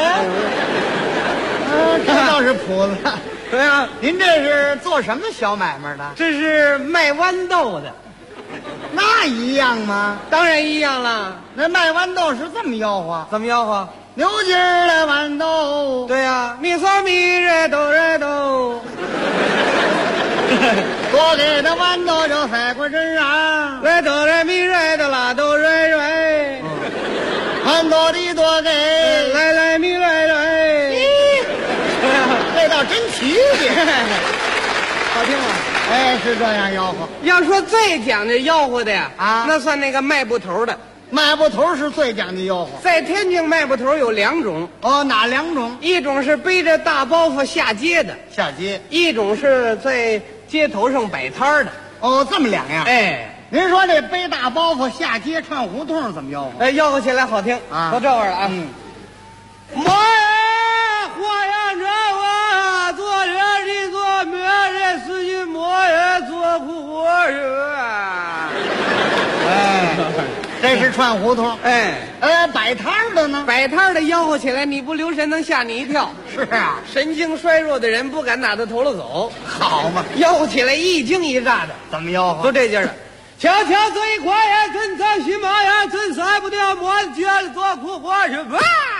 [SPEAKER 8] 这倒是谱子。
[SPEAKER 6] 对啊，
[SPEAKER 8] 您这是做什么小买卖的？
[SPEAKER 6] 这是卖豌豆的。
[SPEAKER 8] 那一样吗？
[SPEAKER 6] 当然一样了。
[SPEAKER 8] 那卖豌豆是这么吆喝？
[SPEAKER 6] 怎么吆喝？
[SPEAKER 8] 牛筋儿的豌豆。
[SPEAKER 6] 对呀，咪嗦咪瑞哆瑞哆。
[SPEAKER 8] 多给的豌豆就塞过身上，
[SPEAKER 6] 瑞哆瑞咪瑞哆啦哆瑞瑞。
[SPEAKER 8] 豌豆的多给
[SPEAKER 6] 来来咪瑞瑞。
[SPEAKER 8] 这倒真齐的，
[SPEAKER 6] 好听吗？
[SPEAKER 8] 是这样吆喝。
[SPEAKER 6] 要说最讲究吆喝的呀，那算那个卖布头的。
[SPEAKER 8] 卖布头是最讲究吆喝。
[SPEAKER 6] 在天津卖布头有2种。
[SPEAKER 8] 哪2种？
[SPEAKER 6] 一种是背着大包袱下街的，
[SPEAKER 8] 下街；
[SPEAKER 6] 一种是在街头上摆摊的。
[SPEAKER 8] 这么2样。您说这背大包袱下街串胡同怎么吆喝？
[SPEAKER 6] 吆喝起来好听啊，都这味儿了啊。莫言火焰着我，做人的做没人死去，莫言做苦人。
[SPEAKER 8] 这是串胡同。摆摊的呢？
[SPEAKER 6] 摆摊的吆喝起来，你不留神能吓你一跳。
[SPEAKER 8] 是啊，
[SPEAKER 6] 神经衰弱的人不敢打他头了走。
[SPEAKER 8] 好嘛，
[SPEAKER 6] 吆喝起来一惊一乍的。
[SPEAKER 8] 怎么吆喝？
[SPEAKER 6] 都这劲儿。 悄悄嘴花呀，真在心嘛呀，真塞不掉我觉得做苦活是吧？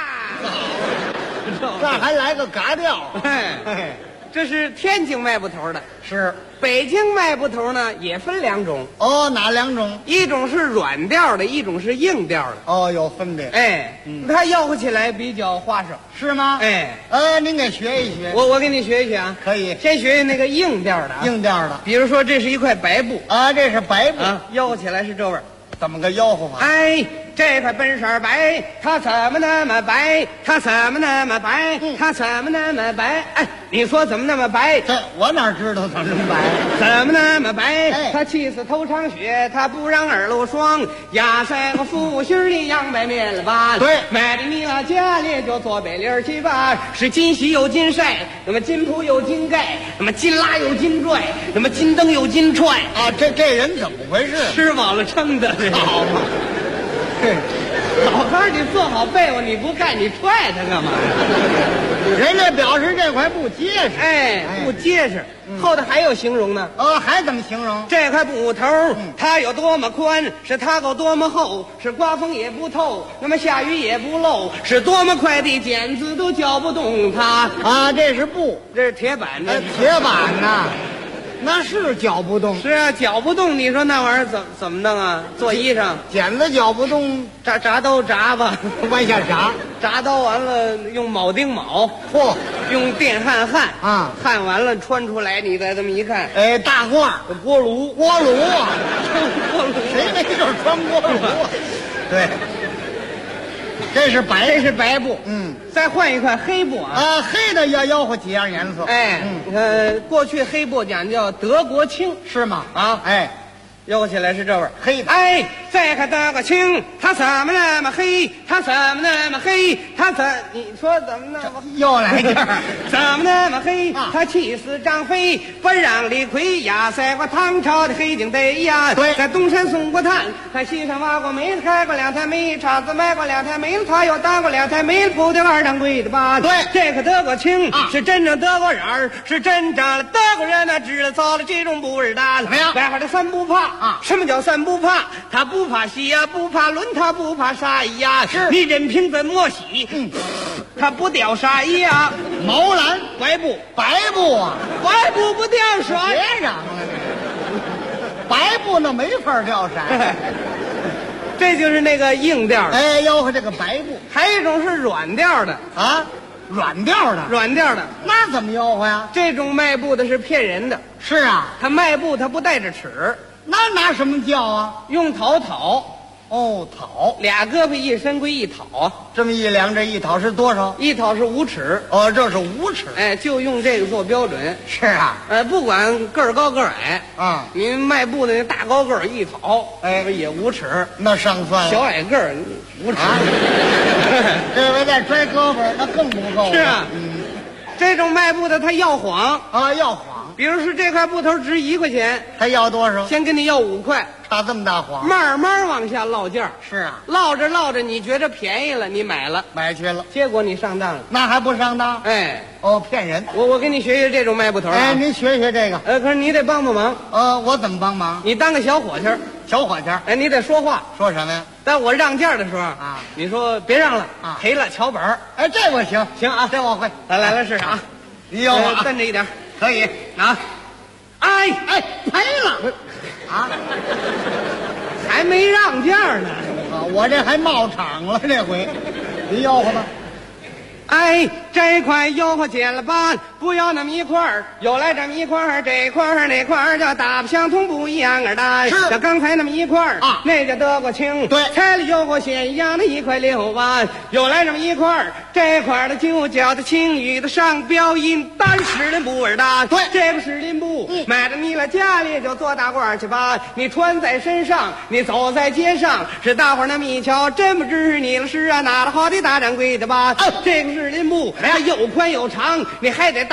[SPEAKER 11] 这还来个嘎调，
[SPEAKER 6] 哎，这是天津卖布头的。
[SPEAKER 11] 是
[SPEAKER 6] 北京卖布头呢，也分两种。
[SPEAKER 11] 哦，哪两种？
[SPEAKER 6] 一种是软调的，一种是硬调的。
[SPEAKER 11] 哦，有分别。
[SPEAKER 6] 哎，它吆喝起来比较花哨，
[SPEAKER 11] 是吗？
[SPEAKER 6] 哎，
[SPEAKER 11] 您给学一学。
[SPEAKER 6] 我给你学一学啊。
[SPEAKER 11] 可以。
[SPEAKER 6] 先学那个硬调的啊。
[SPEAKER 11] 硬调的，
[SPEAKER 6] 比如说这是一块白布
[SPEAKER 11] 啊，这是白布
[SPEAKER 6] 啊，吆喝起来是这味儿。
[SPEAKER 11] 怎么个吆喝法？
[SPEAKER 6] 哎，这块本色白，它怎么那么白？它怎么那么白？它怎么那么白？哎，你说怎么那么白？
[SPEAKER 11] 这我哪知道怎么白？
[SPEAKER 6] 怎么那么白？
[SPEAKER 11] 哎，
[SPEAKER 6] 它气死头场雪，它不让耳露霜，压在我腹心里杨白面了吧？
[SPEAKER 11] 对，
[SPEAKER 6] 买的米拉家里就做北里去吧，是金锡有金晒，那么金铺有金盖，那么金拉有金拽，那么金灯有金踹
[SPEAKER 11] 啊！这人怎么回事？
[SPEAKER 6] 吃饱了撑的，
[SPEAKER 11] 好嘛？
[SPEAKER 6] 老汉，你做好被窝，你不盖，你踹他干嘛呀？
[SPEAKER 11] 人家表示这块不结实，
[SPEAKER 6] 哎，不结实。后头还有形容呢。
[SPEAKER 11] 还怎么形容？
[SPEAKER 6] 这块布头，它有多么宽，是它够多么厚，是刮风也不透，那么下雨也不漏，是多么快的剪子都搅不动它
[SPEAKER 11] 啊！这是布，
[SPEAKER 6] 这是铁板，
[SPEAKER 11] 铁板呐。那是搅不动，
[SPEAKER 6] 是啊，搅不动。你说那玩意儿怎么弄啊？做衣裳，
[SPEAKER 11] 剪子搅不动，
[SPEAKER 6] 铡刀铡吧，
[SPEAKER 11] 往下
[SPEAKER 6] 铡刀完了用铆钉铆，
[SPEAKER 11] 嚯，
[SPEAKER 6] 用电焊
[SPEAKER 11] 啊，
[SPEAKER 6] 焊完了穿出来，你再这么一看，
[SPEAKER 11] 哎，大褂
[SPEAKER 6] 锅炉啊，
[SPEAKER 11] 锅炉，谁没事穿锅炉啊？对。这是白布，
[SPEAKER 6] 再换一块黑布啊！
[SPEAKER 11] 黑的要吆喝几样颜色？
[SPEAKER 6] 哎，过去黑布讲叫德国青，
[SPEAKER 11] 是吗？
[SPEAKER 6] 啊，
[SPEAKER 11] 哎，
[SPEAKER 6] 吆喝起来是这味儿，
[SPEAKER 11] 黑的。
[SPEAKER 6] 哎，再看德国青，它怎么那么黑？它怎么那么黑？你说怎么那么
[SPEAKER 11] 又来劲儿？
[SPEAKER 6] 怎么那么黑？他气死张飞，不让李逵压塞过唐朝的黑警队呀！
[SPEAKER 11] 对，
[SPEAKER 6] 在东山送过炭，在西山挖过煤，开过两台煤叉子，卖过两台煤了，他又打过两台煤了，铺的2掌柜的吧？
[SPEAKER 11] 对，
[SPEAKER 6] 这个德国青是真正德国人儿，是真正的德国人呢，知道造了这种布儿的。
[SPEAKER 11] 怎么样？
[SPEAKER 6] 外边的三不怕啊？什么叫三不怕？他不怕洗呀，不怕轮，他不怕沙衣呀。
[SPEAKER 11] 是，
[SPEAKER 6] 你任凭怎么洗，他不掉沙衣呀。
[SPEAKER 11] 毛蓝
[SPEAKER 6] 白布
[SPEAKER 11] 啊，
[SPEAKER 6] 白布不掉色，
[SPEAKER 11] 别嚷了白布那没法掉色。
[SPEAKER 6] 这就是那个硬调的。
[SPEAKER 11] 哎，吆喝这个白布。
[SPEAKER 6] 还有一种是软调的
[SPEAKER 11] 啊，软调的，那怎么吆喝呀？
[SPEAKER 6] 这种卖布的是骗人的。
[SPEAKER 11] 是啊，
[SPEAKER 6] 他卖布他不带着尺，
[SPEAKER 11] 那拿什么叫啊？
[SPEAKER 6] 用讨。
[SPEAKER 11] 哦，讨
[SPEAKER 6] ，2胳膊一伸归一讨啊。
[SPEAKER 11] 这么一量，这一讨是多少？
[SPEAKER 6] 一讨是5尺。
[SPEAKER 11] 哦，这是5尺。
[SPEAKER 6] 哎，就用这个做标准。
[SPEAKER 11] 是啊，
[SPEAKER 6] 不管个儿高个儿矮
[SPEAKER 11] 啊，
[SPEAKER 6] 您卖布的那大高个儿一讨，哎，也5尺。
[SPEAKER 11] 那上算了。
[SPEAKER 6] 小矮个儿5尺。
[SPEAKER 11] 这回再拽胳膊，那更不够。
[SPEAKER 6] 是啊，这种卖布的他要谎
[SPEAKER 11] 啊，要谎。
[SPEAKER 6] 比如说这块布头值1块钱，
[SPEAKER 11] 他要多少？
[SPEAKER 6] 先跟你要5块，
[SPEAKER 11] 差这么大谎，
[SPEAKER 6] 慢慢往下落价。
[SPEAKER 11] 是啊，
[SPEAKER 6] 落着，你觉着便宜了，你买了，
[SPEAKER 11] 买去了，
[SPEAKER 6] 结果你上当了，
[SPEAKER 11] 那还不上当？
[SPEAKER 6] 哎，
[SPEAKER 11] 骗人！
[SPEAKER 6] 我给你学学这种卖布头。
[SPEAKER 11] 哎，您学学这个。
[SPEAKER 6] 可是你得帮忙。
[SPEAKER 11] 我怎么帮忙？
[SPEAKER 6] 你当个小伙计儿，哎，你得说话。
[SPEAKER 11] 说什么呀？
[SPEAKER 6] 在我让价的时候啊，你说别让了啊，赔了瞧本儿。
[SPEAKER 11] 哎，这我行
[SPEAKER 6] 啊，
[SPEAKER 11] 这我会。
[SPEAKER 6] 来试试啊，
[SPEAKER 11] 你要我
[SPEAKER 6] 瞪着一点，
[SPEAKER 11] 可以
[SPEAKER 6] 啊。哎，
[SPEAKER 11] 赔了啊！
[SPEAKER 6] 还没让价呢，
[SPEAKER 11] 我这还冒场了，这回你吆喝吧。
[SPEAKER 6] 哎，这块吆喝减了吧，不要那么一块儿，又来这么一块儿，这块儿那块儿叫大不相同，不一样儿的。
[SPEAKER 11] 是，
[SPEAKER 6] 像刚才那么一块儿
[SPEAKER 11] 啊，
[SPEAKER 6] 那叫德国青。
[SPEAKER 11] 对，
[SPEAKER 6] 拆了吆喝线一样的1块6吧，又来这么一块儿，这块儿的就叫的青雨的上标音单士林布儿的。
[SPEAKER 11] 对，
[SPEAKER 6] 这个士林布，买到你了家里就做大褂去吧，你穿在身上，你走在街上，是大伙儿那么一瞧，真不知你了是啊，哪的好的大掌柜的吧？这个士林布它又宽又长，你还得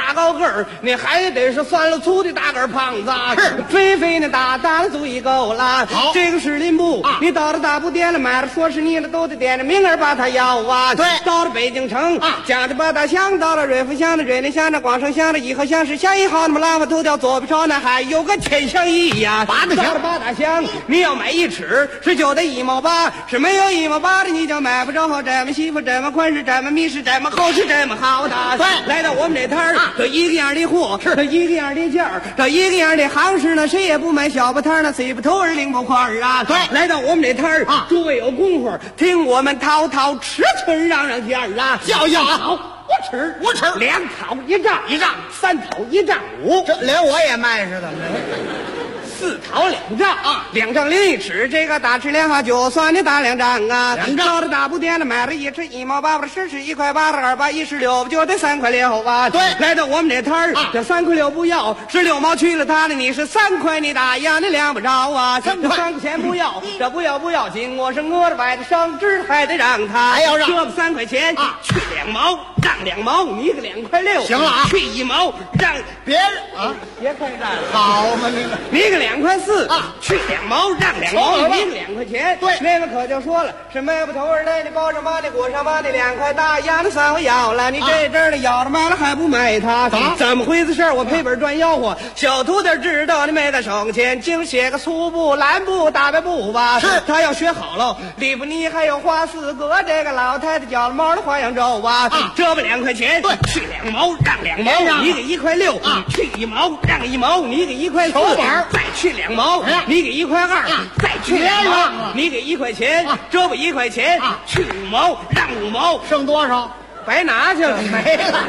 [SPEAKER 6] 大高个儿，你还得是酸了粗的大个儿胖子，肥肥的大的足一够了。
[SPEAKER 11] 好，
[SPEAKER 6] 这个是林布，你到了大布店了，买了说是你的都得点着名儿把它要啊。
[SPEAKER 11] 对，
[SPEAKER 6] 到了北京城讲的八大乡，到了瑞福乡的瑞林乡的广城乡的颐和乡是乡一号，那么喇叭头条左边朝南还有个天香一呀。
[SPEAKER 11] 八大乡
[SPEAKER 6] 到了八大乡，你要买1尺是就得1毛8，是没有1毛8的你就买不着这么媳妇这么宽是这么密是这么厚是这么好的。
[SPEAKER 11] 对，
[SPEAKER 6] 来到我们这摊儿，这一个样的货，这一个样的价儿，这一个样的行市呢，谁也不买小不摊儿呢，谁不头儿领不块儿啊。
[SPEAKER 11] 对，
[SPEAKER 6] 来到我们这摊儿诸位有功夫听我们滔滔尺寸嚷嚷价儿啊，
[SPEAKER 11] 叫
[SPEAKER 6] 好5尺
[SPEAKER 11] 5尺
[SPEAKER 6] ，2讨1丈
[SPEAKER 11] 1丈
[SPEAKER 6] ，3讨1丈5，
[SPEAKER 11] 这连我也卖是怎么着
[SPEAKER 6] ？4讨2丈，2丈0.1尺，这个大尺2号就算你大2丈啊。
[SPEAKER 11] 2丈
[SPEAKER 6] 到了大布店了，买了1尺1毛8，我的10尺1块8的2把16，不就得3块6吧？
[SPEAKER 11] 对，
[SPEAKER 6] 来到我们这摊儿，这3块6不要，是6毛去了他的，你是3块，你大呀，你量不着啊。这3块钱不要，这不要紧，我是我的外头上知还得让他，
[SPEAKER 11] 还要让
[SPEAKER 6] 这不3块钱去2毛，让2毛，你个2块6，
[SPEAKER 11] 行了啊，
[SPEAKER 6] 去1毛，让
[SPEAKER 11] 别
[SPEAKER 6] 别开战了，
[SPEAKER 11] 好嘛
[SPEAKER 6] 你个2块4去2毛，让2毛，你个2块钱。
[SPEAKER 11] 对，
[SPEAKER 6] 那个可就说了，是卖不头儿的，你包上吧，你裹上吧，你2块大洋的3回要了，你这阵儿的要了卖了还不卖它，怎么回事？我赔本赚吆喝，小徒弟知道你没在手前，净写个粗布、蓝布、大白布吧。
[SPEAKER 11] 是，
[SPEAKER 6] 他要学好了，里布尼还有花4个，这个老太太绞了毛的花样粥啊。这不2块钱，对，去2毛，让2毛，你给1块6，去1毛，让1毛，你给1块4，再去2毛，你给1块2，再去2毛，你给1块钱，这不1块钱，去5毛，让5毛，
[SPEAKER 11] 剩多少？
[SPEAKER 6] 白拿去了，
[SPEAKER 11] 没了。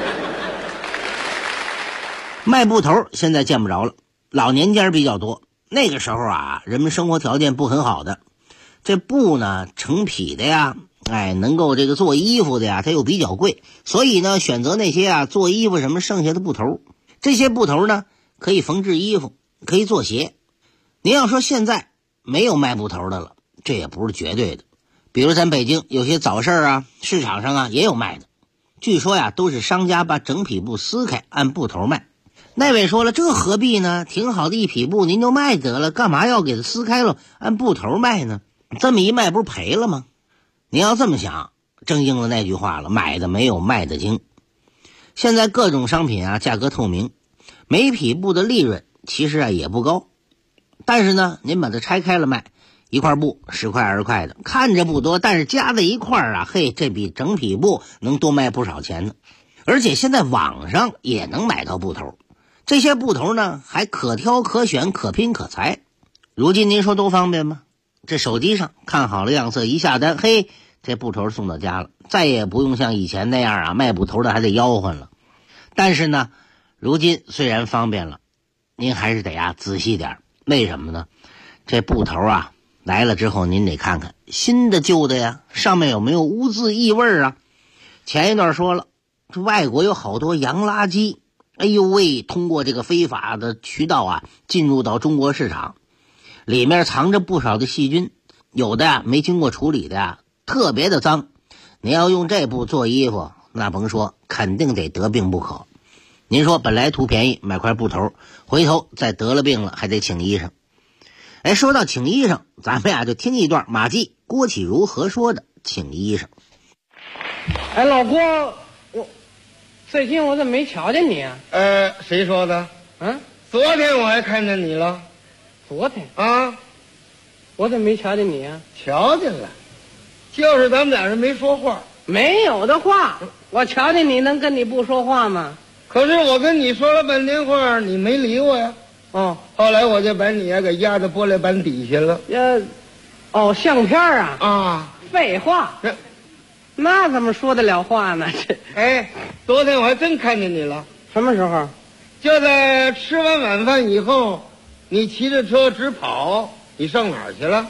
[SPEAKER 7] 卖布头现在见不着了，老年间比较多。那个时候啊，人们生活条件不很好的，这布呢成匹的呀，能够这个做衣服的呀，它又比较贵，所以呢选择那些做衣服什么剩下的布头。这些布头呢可以缝制衣服，可以做鞋。您要说现在没有卖布头的了，这也不是绝对的。比如咱北京有些早市啊，市场上啊也有卖的，据说呀都是商家把整匹布撕开按布头卖。那位说了，这何必呢？挺好的一匹布您就卖得了，干嘛要给它撕开了按布头卖呢？这么一卖不是赔了吗？你要这么想，正应了那句话了，买的没有卖的精。现在各种商品啊价格透明，每匹布的利润其实啊也不高，但是呢您把它拆开了卖，一块布10块20块的，看着不多，但是加在一块啊，嘿，这比整匹布能多卖不少钱呢。而且现在网上也能买到布头，这些布头呢还可挑可选可拼可裁。如今您说多方便吗？这手机上看好了样色一下单，嘿，这布头送到家了，再也不用像以前那样啊卖布头的还得吆喝了。但是呢如今虽然方便了，您还是得仔细点。为什么呢？这布头啊来了之后您得看看新的旧的呀，上面有没有污渍异味啊。前一段说了，这外国有好多洋垃圾，哎呦喂，通过这个非法的渠道啊进入到中国市场，里面藏着不少的细菌，有的呀没经过处理的呀特别的脏。您要用这布做衣服，那甭说，肯定得得病不可。您说本来图便宜买块布头，回头再得了病了还得请医生。说到请医生，咱们呀就听一段马季郭启儒合说的请医生。
[SPEAKER 6] 老郭，我最近我怎么没瞧见你啊？
[SPEAKER 11] 谁说的？昨天我还看见你了。
[SPEAKER 6] 昨天
[SPEAKER 11] 啊？
[SPEAKER 6] 我怎么没瞧见你啊？
[SPEAKER 11] 瞧见了，就是咱们俩人没说话。
[SPEAKER 6] 没有的话，我瞧见你能跟你不说话吗？
[SPEAKER 11] 可是我跟你说了半天话，你没理我呀。后来我就把你给压在玻璃板底下了。
[SPEAKER 6] 相片啊？
[SPEAKER 11] 啊，
[SPEAKER 6] 废话，那怎么说得了话呢？
[SPEAKER 11] 昨天我还真看见你了。
[SPEAKER 6] 什么时候？
[SPEAKER 11] 就在吃完晚饭以后，你骑着车直跑，你上哪儿去了？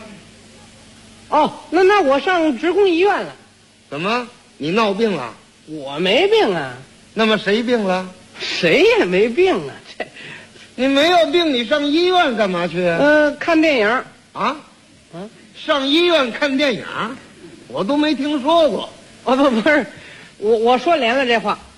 [SPEAKER 6] 那我上职工医院了。
[SPEAKER 11] 怎么？你闹病了？
[SPEAKER 6] 我没病啊。
[SPEAKER 11] 那么谁病了？
[SPEAKER 6] 谁也没病啊。
[SPEAKER 11] 你没有病，你上医院干嘛去啊？
[SPEAKER 6] 看电影。
[SPEAKER 11] 上医院看电影，我都没听说过。
[SPEAKER 6] 不是，我说连了这话，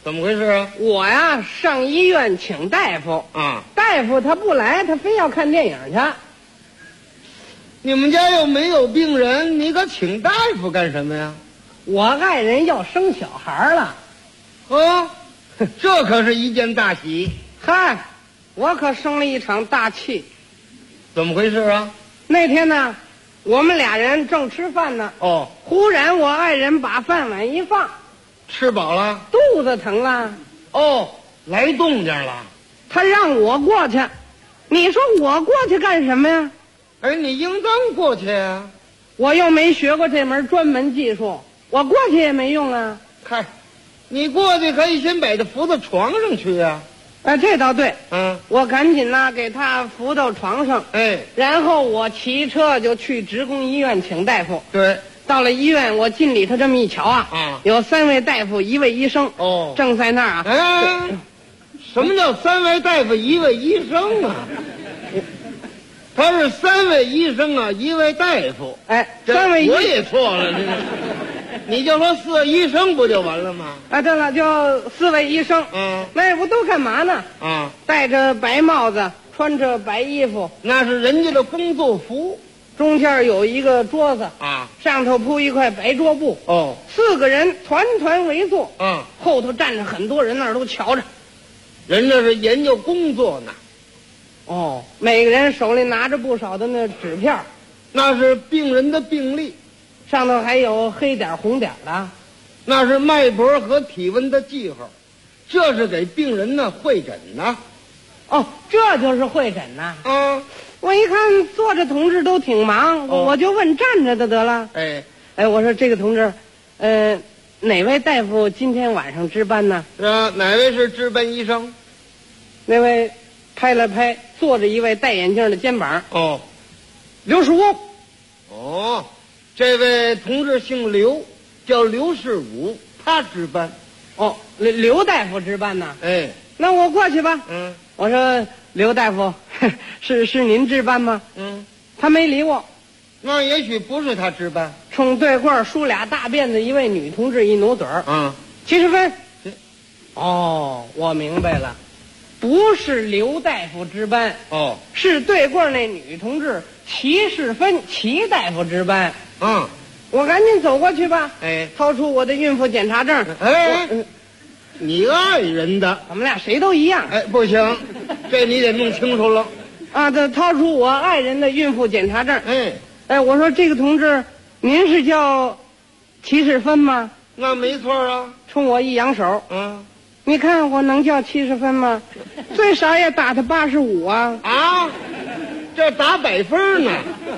[SPEAKER 11] 怎么回事啊？
[SPEAKER 12] 我呀上医院请大夫
[SPEAKER 11] 啊，
[SPEAKER 12] 大夫他不来，他非要看电影去。
[SPEAKER 11] 你们家又没有病人，你可请大夫干什么呀？
[SPEAKER 12] 我爱人要生小孩了。
[SPEAKER 11] 哦，这可是一件大喜。
[SPEAKER 12] 嗨，我可生了一场大气。
[SPEAKER 11] 怎么回事啊？
[SPEAKER 12] 那天呢，我们俩人正吃饭呢。
[SPEAKER 11] 哦，
[SPEAKER 12] 忽然我爱人把饭碗一放，
[SPEAKER 11] 吃饱了，
[SPEAKER 12] 肚子疼了。
[SPEAKER 11] 哦，来动静了。
[SPEAKER 12] 他让我过去，你说我过去干什么呀？
[SPEAKER 11] 哎，你应当过去呀。
[SPEAKER 12] 我又没学过这门专门技术，我过去也没用啊。
[SPEAKER 11] 嗨，你过去可以先把他扶到床上去呀。
[SPEAKER 12] 这倒对。
[SPEAKER 11] 嗯，
[SPEAKER 12] 我赶紧呢给他扶到床上。
[SPEAKER 11] 哎，
[SPEAKER 12] 然后我骑车就去职工医院请大夫。
[SPEAKER 11] 对，
[SPEAKER 12] 到了医院，我进里头这么一瞧啊，有3位大夫，1位医生。
[SPEAKER 11] 哦，
[SPEAKER 12] 正在那儿啊。
[SPEAKER 11] 哎，什么叫3位大夫1位医生啊？他是3位医生啊，1位大夫。
[SPEAKER 12] 哎，3位医生
[SPEAKER 11] 我也错了，你就说4位医生不就完了吗？
[SPEAKER 12] 对了，就4位医生。
[SPEAKER 11] 嗯，
[SPEAKER 12] 那不都干嘛呢？
[SPEAKER 11] 啊，
[SPEAKER 12] 戴着白帽子，穿着白衣服，
[SPEAKER 11] 那是人家的工作服。
[SPEAKER 12] 中间有一个桌子
[SPEAKER 11] 啊，
[SPEAKER 12] 上头铺一块白桌布。
[SPEAKER 11] 哦
[SPEAKER 12] ，4个人团团围坐。
[SPEAKER 11] 嗯，
[SPEAKER 12] 后头站着很多人，那儿都瞧着。
[SPEAKER 11] 人家是研究工作呢。
[SPEAKER 12] 哦，每个人手里拿着不少的那纸片，
[SPEAKER 11] 那是病人的病历，
[SPEAKER 12] 上头还有黑点红点的，
[SPEAKER 11] 那是脉搏和体温的记号，这是给病人呢会诊呢。
[SPEAKER 12] 哦，这就是会诊呐。
[SPEAKER 11] 啊，
[SPEAKER 12] 我一看坐着同志都挺忙，我就问站着的得了。
[SPEAKER 11] 哎，
[SPEAKER 12] 我说这个同志，哪位大夫今天晚上值班呢？
[SPEAKER 11] 哪位是值班医生？
[SPEAKER 12] 那位拍了拍坐着一位戴眼镜的肩膀。
[SPEAKER 11] 哦，
[SPEAKER 12] 刘世武。
[SPEAKER 11] 哦，这位同志姓刘，叫刘世武，他值班。
[SPEAKER 12] 哦，刘大夫值班呢？
[SPEAKER 11] 哎，
[SPEAKER 12] 那我过去吧。
[SPEAKER 11] 嗯，
[SPEAKER 12] 我说刘大夫，是您值班吗？
[SPEAKER 11] 嗯，
[SPEAKER 12] 他没理我。
[SPEAKER 11] 那也许不是他值班。
[SPEAKER 12] 冲对过梳俩大辫子一位女同志一努嘴儿。
[SPEAKER 11] 嗯
[SPEAKER 12] ，70分。哦，我明白了。不是刘大夫值班，
[SPEAKER 11] 哦，
[SPEAKER 12] 是对过那女同志齐世芬齐大夫值班。
[SPEAKER 11] 嗯，
[SPEAKER 12] 我赶紧走过去吧。
[SPEAKER 11] 哎，
[SPEAKER 12] 掏出我的孕妇检查证。
[SPEAKER 11] 哎，你爱人的，
[SPEAKER 12] 我们俩谁都一样。
[SPEAKER 11] 哎，不行，这你得弄清楚了。
[SPEAKER 12] 啊，这掏出我爱人的孕妇检查证。
[SPEAKER 11] 哎，
[SPEAKER 12] 我说这个同志，您是叫齐世芬吗？
[SPEAKER 11] 那没错啊。
[SPEAKER 12] 冲我一扬手。
[SPEAKER 11] 嗯。
[SPEAKER 12] 你看我能叫70分吗？最少也打他85啊！
[SPEAKER 11] 啊，这打100分呢。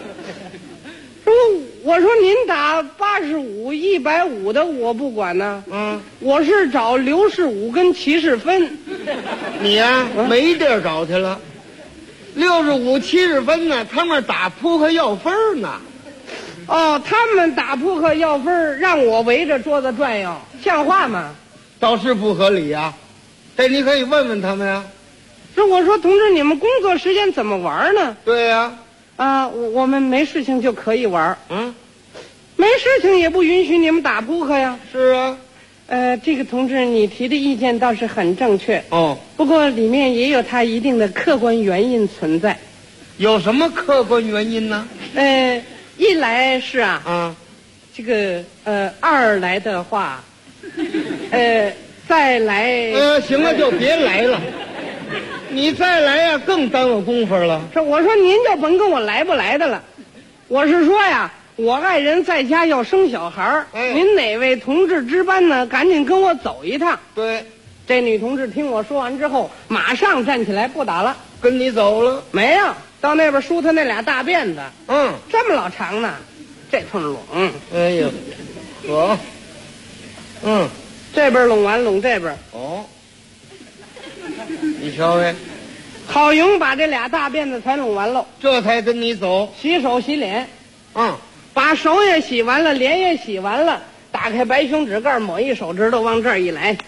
[SPEAKER 12] 我说您打85、150的我不管呢。
[SPEAKER 11] 嗯，
[SPEAKER 12] 我是找刘世武跟齐世芬。
[SPEAKER 11] 你呀，没地儿找去了。65、70分呢，他们打扑克要分呢。
[SPEAKER 12] 哦，他们打扑克要分，让我围着桌子转悠，像话吗？
[SPEAKER 11] 倒是不合理呀，这你可以问问他们呀。
[SPEAKER 12] 我说同志，你们工作时间怎么玩呢？
[SPEAKER 11] 对呀。
[SPEAKER 12] 我们没事情就可以玩。
[SPEAKER 11] 嗯，
[SPEAKER 12] 没事情也不允许你们打扑克呀。
[SPEAKER 11] 是啊。
[SPEAKER 12] 这个同志，你提的意见倒是很正确。
[SPEAKER 11] 哦，
[SPEAKER 12] 不过里面也有它一定的客观原因存在。
[SPEAKER 11] 有什么客观原因呢？
[SPEAKER 12] 一来是这个二来的话。再来
[SPEAKER 11] 行了，就别来了。你再来呀，更耽误功夫了。
[SPEAKER 12] 我说您就甭跟我来不来的了。我是说呀，我爱人在家要生小孩，您哪位同志值班呢？赶紧跟我走一趟。
[SPEAKER 11] 对，
[SPEAKER 12] 这女同志听我说完之后，马上站起来不打了，
[SPEAKER 11] 跟你走了。
[SPEAKER 12] 没有，到那边梳她那俩大辫子。
[SPEAKER 11] 嗯，
[SPEAKER 12] 这么老长呢，这通拢。
[SPEAKER 11] 哎呦，我。嗯，
[SPEAKER 12] 这边拢完拢这边。
[SPEAKER 11] 哦，你瞧呗，
[SPEAKER 12] 好容易把这俩大辫子才弄完喽，
[SPEAKER 11] 这才跟你走。
[SPEAKER 12] 洗手洗脸，
[SPEAKER 11] 把
[SPEAKER 12] 手也洗完了，脸也洗完了，打开白熊指盖，抹一手指头往这儿一来，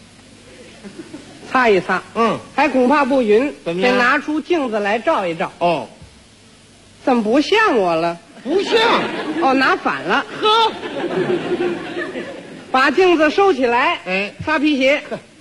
[SPEAKER 12] 擦一擦。还恐怕不匀，
[SPEAKER 11] 怎么样？
[SPEAKER 12] 得拿出镜子来照一照。
[SPEAKER 11] 哦，
[SPEAKER 12] 怎么不像我了？
[SPEAKER 11] 不像。
[SPEAKER 12] 哦，拿反了。
[SPEAKER 11] 呵。
[SPEAKER 12] 把镜子收起来，擦皮鞋，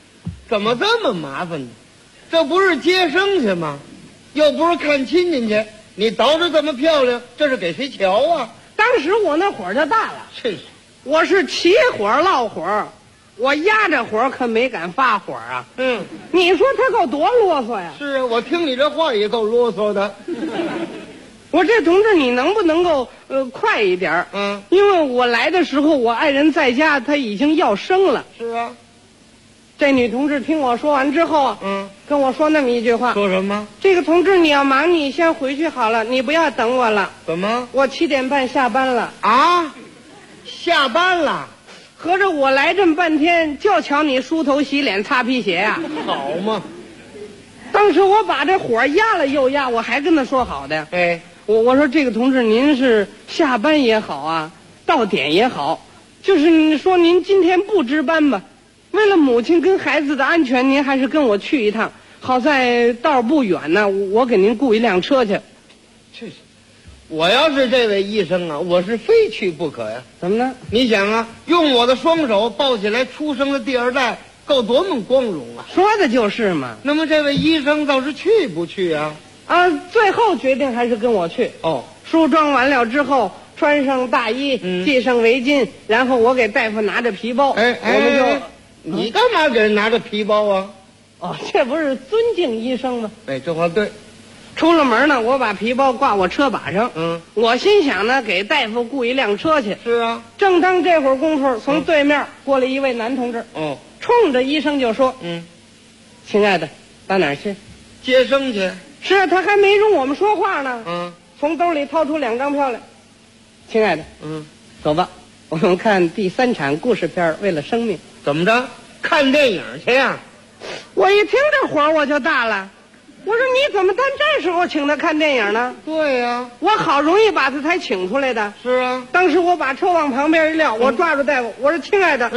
[SPEAKER 11] 怎么这么麻烦呢？这不是接生去吗？又不是看亲戚去，你捯饬这么漂亮，这是给谁瞧啊？
[SPEAKER 12] 当时我那火就大了，
[SPEAKER 11] 是，
[SPEAKER 12] 我是起火落火，我压着火可没敢发火啊。你说他够多啰嗦呀？
[SPEAKER 11] 是啊，我听你这话也够啰嗦的。
[SPEAKER 12] 我这同志，你能不能够快一点？因为我来的时候，我爱人在家，他已经要生了。
[SPEAKER 11] 是啊。
[SPEAKER 12] 这女同志听我说完之后，跟我说那么一句话。
[SPEAKER 11] 说什么？
[SPEAKER 12] 这个同志，你要忙，你先回去好了，你不要等我了。
[SPEAKER 11] 怎么？
[SPEAKER 12] 我7点半下班了。
[SPEAKER 11] 啊？下班了？
[SPEAKER 12] 合着我来这么半天，就瞧你梳头洗脸擦皮鞋呀？
[SPEAKER 11] 好嘛！
[SPEAKER 12] 当时我把这火压了又压，我还跟他说好的。
[SPEAKER 11] 哎，
[SPEAKER 12] 我说这个同志，您是下班也好啊，到点也好，就是你说您今天不值班吧？为了母亲跟孩子的安全，您还是跟我去一趟。好在道不远呢，我给您雇一辆车去。
[SPEAKER 11] 去，我要是这位医生啊，我是非去不可呀。
[SPEAKER 12] 怎么呢？
[SPEAKER 11] 你想啊，用我的双手抱起来出生的第二代，够多么光荣啊！
[SPEAKER 12] 说的就是嘛。
[SPEAKER 11] 那么这位医生倒是去不去啊？
[SPEAKER 12] 最后决定还是跟我去。
[SPEAKER 11] 哦，
[SPEAKER 12] 梳妆完了之后，穿上大衣，系上围巾，然后我给大夫拿着皮包，我们就。
[SPEAKER 11] 你干嘛给人拿着皮包啊？
[SPEAKER 12] 这不是尊敬医生吗？
[SPEAKER 11] 哎，这话对。
[SPEAKER 12] 出了门呢，我把皮包挂我车把上。我心想呢，给大夫雇一辆车去。
[SPEAKER 11] 是啊。
[SPEAKER 12] 正当这会儿功夫，从对面过来一位男同志。冲着医生就说：“亲爱的，到哪儿去？
[SPEAKER 11] 接生去。”
[SPEAKER 12] 是啊，他还没容我们说话呢。从兜里掏出2张票来。亲爱的，走吧，我们看第3场故事片《为了生命》。
[SPEAKER 11] 怎么着？看电影去呀？
[SPEAKER 12] 我一听这火我就大了，我说你怎么到这时候请他看电影呢？
[SPEAKER 11] 对呀，
[SPEAKER 12] 我好容易把他才请出来的。
[SPEAKER 11] 是啊，
[SPEAKER 12] 当时我把车往旁边一撂，我抓住大夫，我说亲爱的，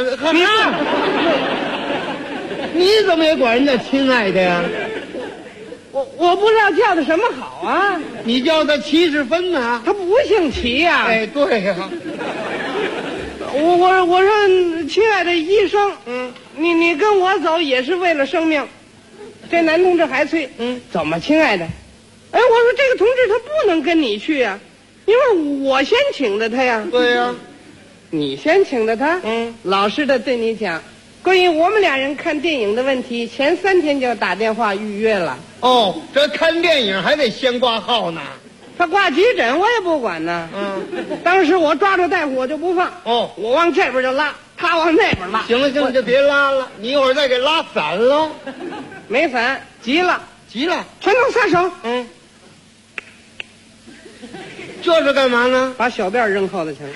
[SPEAKER 11] 你怎么也管人家亲爱的呀？
[SPEAKER 12] 我不知道叫他什么好啊？
[SPEAKER 11] 你叫他齐世芬呢？
[SPEAKER 12] 他不姓齐呀。
[SPEAKER 11] 哎，对呀。
[SPEAKER 12] 我说亲爱的医生，你跟我走也是为了生命。这男同志还催，走嘛，亲爱的。哎，我说这个同志他不能跟你去呀，因为我先请的他呀。
[SPEAKER 11] 对呀，
[SPEAKER 12] 你先请的他。老实的对你讲，关于我们俩人看电影的问题，前3天就打电话预约了。
[SPEAKER 11] 这看电影还得先挂号呢。
[SPEAKER 12] 他挂急诊我也不管呢。当时我抓住大夫我就不放。我往这边就拉，他往那边拉。
[SPEAKER 11] 行了，就别拉了，你一会儿再给拉散了。
[SPEAKER 12] 没散，急了，
[SPEAKER 11] 全
[SPEAKER 12] 都撒手。
[SPEAKER 11] 这是干嘛呢？
[SPEAKER 12] 把小辫扔后头去了。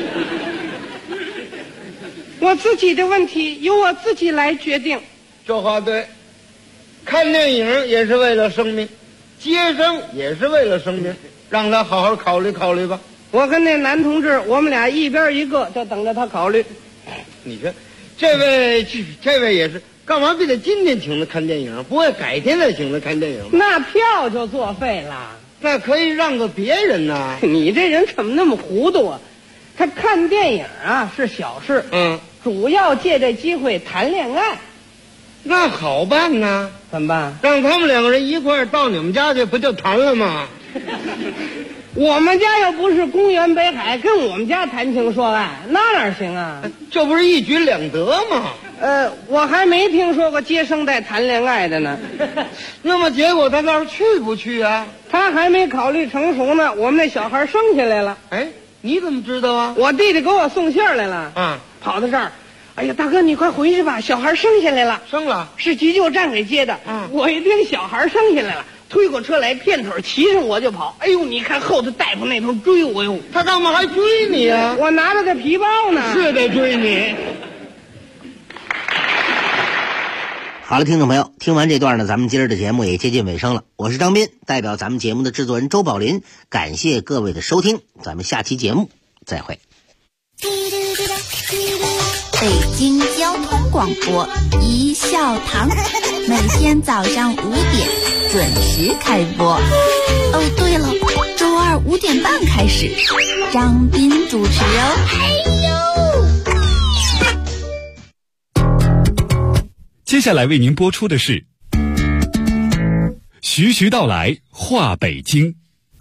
[SPEAKER 12] 我自己的问题由我自己来决定。
[SPEAKER 11] 这话对，看电影也是为了生命，接生也是为了生命，让他好好考虑考虑吧。
[SPEAKER 12] 我跟那男同志，我们俩一边一个，就等着他考虑。
[SPEAKER 11] 你说，这位也是，干嘛非得今天请他看电影？不会改天再请他看电影吗？
[SPEAKER 12] 那票就作废了。
[SPEAKER 11] 那可以让个别人呐。
[SPEAKER 12] 你这人怎么那么糊涂啊？他看电影啊是小事，主要借这机会谈恋爱。
[SPEAKER 11] 那好办呐。
[SPEAKER 12] 怎么办？
[SPEAKER 11] 让他们2个人一块儿到你们家去，不就谈了吗？
[SPEAKER 12] 我们家又不是公园北海，跟我们家谈情说爱，那哪行啊？
[SPEAKER 11] 这不是一举两得吗？
[SPEAKER 12] 我还没听说过接生带谈恋爱的呢。
[SPEAKER 11] 那么结果他倒是去不去啊？
[SPEAKER 12] 他还没考虑成熟呢，我们那小孩生下来了。
[SPEAKER 11] 哎，你怎么知道啊？
[SPEAKER 12] 我弟弟给我送信来了。跑到这儿，哎呀，大哥你快回去吧，小孩生下来了。
[SPEAKER 11] 生了？
[SPEAKER 12] 是急救站给接的。我一听小孩生下来了，推过车来，片腿骑上我就跑。哎呦，你看后头大夫那头追我哟。
[SPEAKER 11] 他干嘛还追你啊？
[SPEAKER 12] 我拿着这皮包呢。
[SPEAKER 11] 是得追你。
[SPEAKER 7] 好了，听众朋友，听完这段呢，咱们今儿的节目也接近尾声了。我是张斌，代表咱们节目的制作人周宝林，感谢各位的收听，咱们下期节目再会。
[SPEAKER 3] 北京交通广播一笑堂，每天早上5点准时开播。哦，对了，周二5点半开始，张斌主持哦。
[SPEAKER 13] 接下来为您播出的是徐徐道来话北京。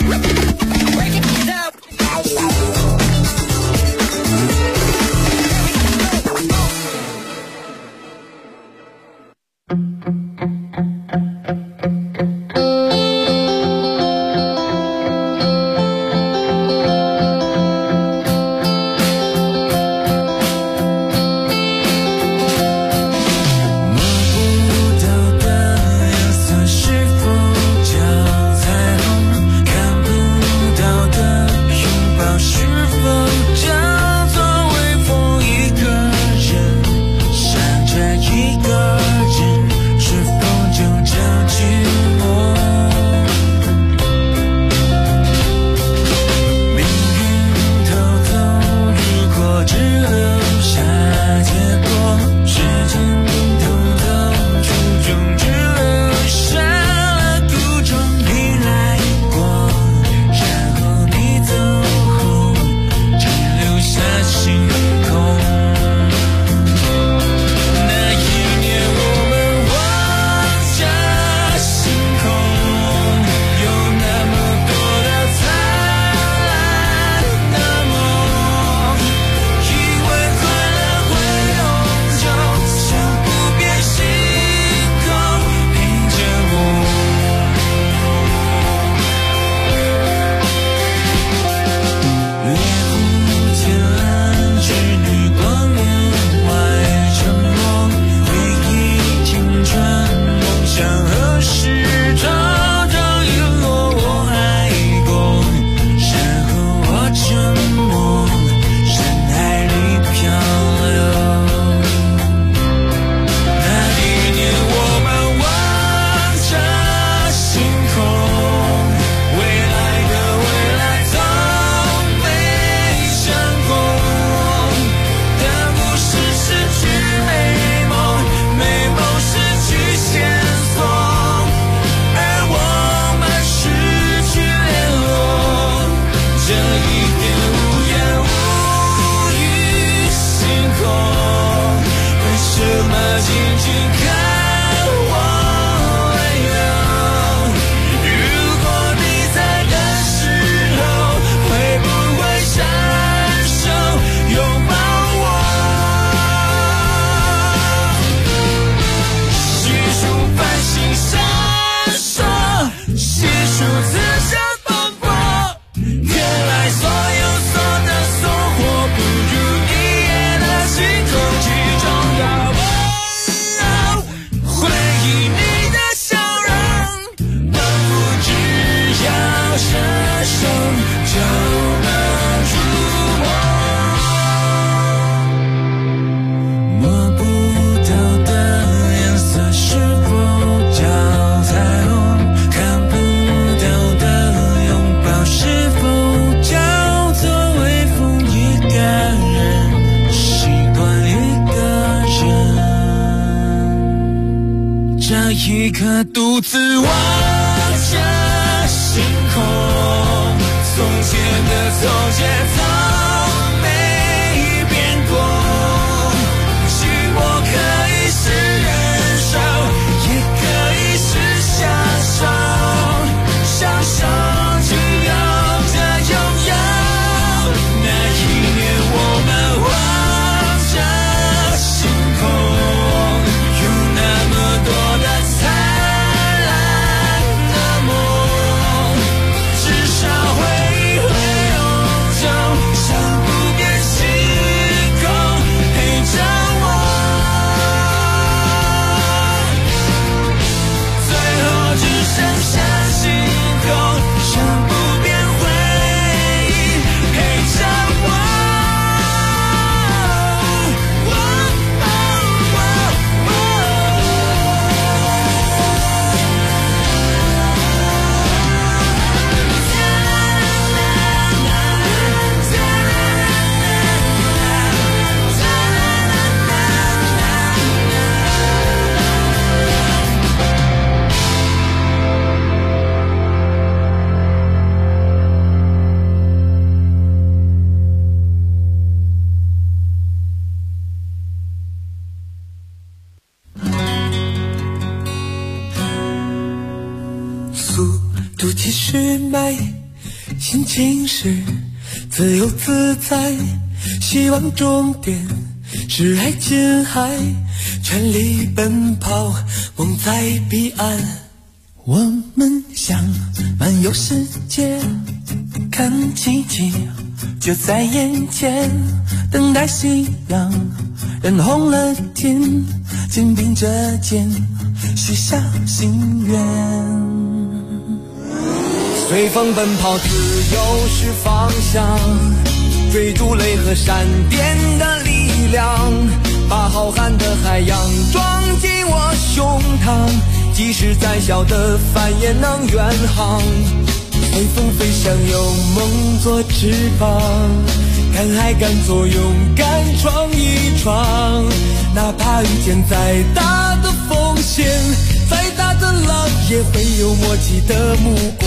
[SPEAKER 5] 一刻独自望着星空，从前的从前从没变过，寂寞可以是忍受，也可以是享受，享受就有着拥有。那一年我们望着星空，有那么多的至少回忆会永久。
[SPEAKER 14] 继续买，心情是自由自在，希望终点是爱琴海，全力奔跑，梦在彼岸。我们想漫游世界，看奇迹就在眼前，等待夕阳染红了天，肩并着肩许下心愿。随风奔跑，自由是方向，追逐雷和闪电的力量，把浩瀚的海洋装进我胸膛，即使再小的帆也能远航。随风飞翔，有梦做翅膀，敢爱敢做，勇敢闯一闯，哪怕遇见再大的风险，再大的浪，也会有默契的目光。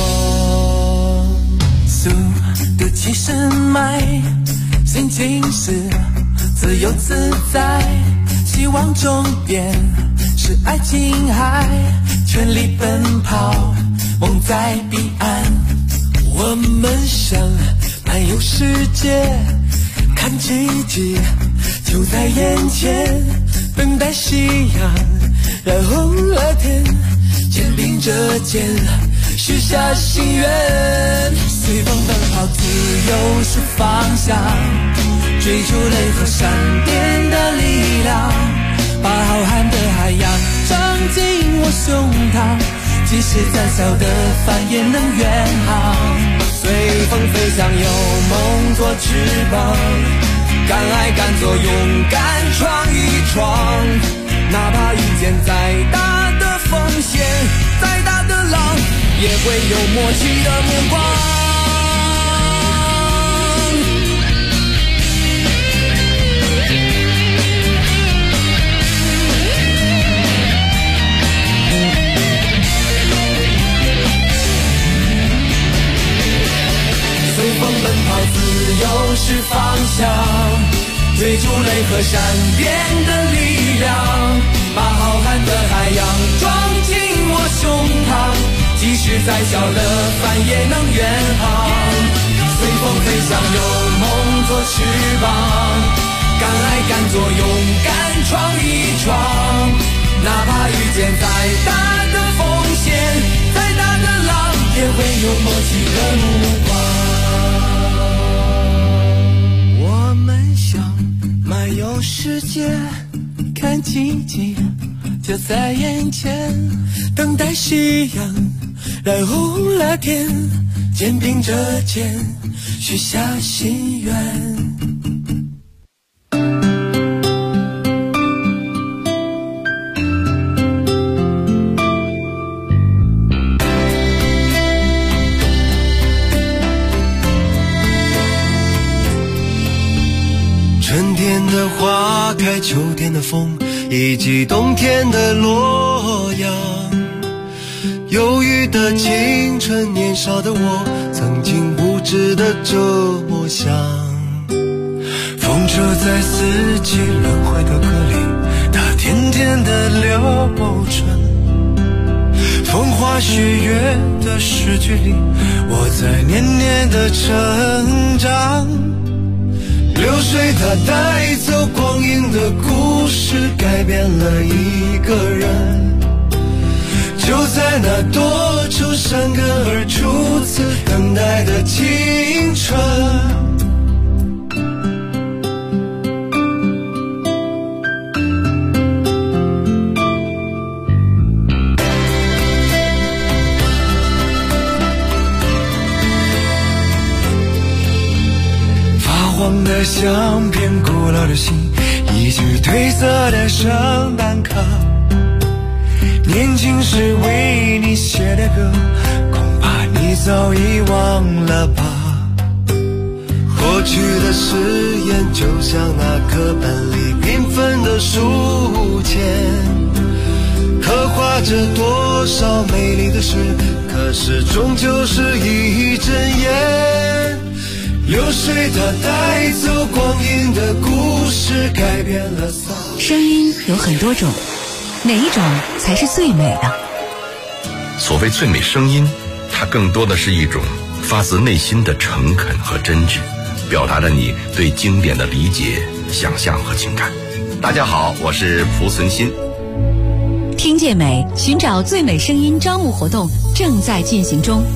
[SPEAKER 14] 速度骑士迈，心情是自由自在，希望终点是爱琴海，全力奔跑，梦在彼岸。我们想漫游世界，看奇迹就在眼前，等待夕阳染红了天，肩并着肩许下心愿。随风奔跑，自由是方向，追逐雷和闪电的力量，把浩瀚的海洋装进我胸膛，即使再小的帆也能远航。随风飞翔，有梦做翅膀，敢爱敢做，勇敢闯一闯，哪怕遇见再大的风险，再大的浪，也会有默契的目光。随风奔跑，自由是方向，追逐雷和闪电的力量，把浩瀚的海洋装进我胸膛，即使再小的帆也能远航。随风飞翔，有梦做翅膀，敢爱敢做，勇敢闯一闯，哪怕遇见再大的风险，再大的浪，也会有默契的目光。我们想漫游世界，看奇迹就在眼前，等待夕阳染红了天，肩并着肩许下心愿。春天的花开，秋天的风，以及冬天的洛阳。忧郁的青春，年少的我，曾经不知的这么想。风车在四季轮回的歌里，它甜甜的流转。风花雪月的诗句里，我在年年的成长。流水它带走光阴的故事，改变了一个人。就在那多愁善感而初次等待的青春，发黄的相片，古老的信，一句褪色的圣诞卡，年轻时为你写的歌，恐怕你早已忘了吧。过去的誓言就像那课本里缤纷的书签，刻画着多少美丽的事，可是终究是一阵烟。流水它带走光阴的故事，改变了
[SPEAKER 1] 声音有很多种，哪一种才是最美的？
[SPEAKER 2] 所谓最美声音，
[SPEAKER 15] 它更多的是一种发自内心的诚恳和真挚，表达了你对经典的理解、想象和情感。大家好，我是蒲存昕。
[SPEAKER 1] 听见美，寻找最美声音招募活动正在进行中。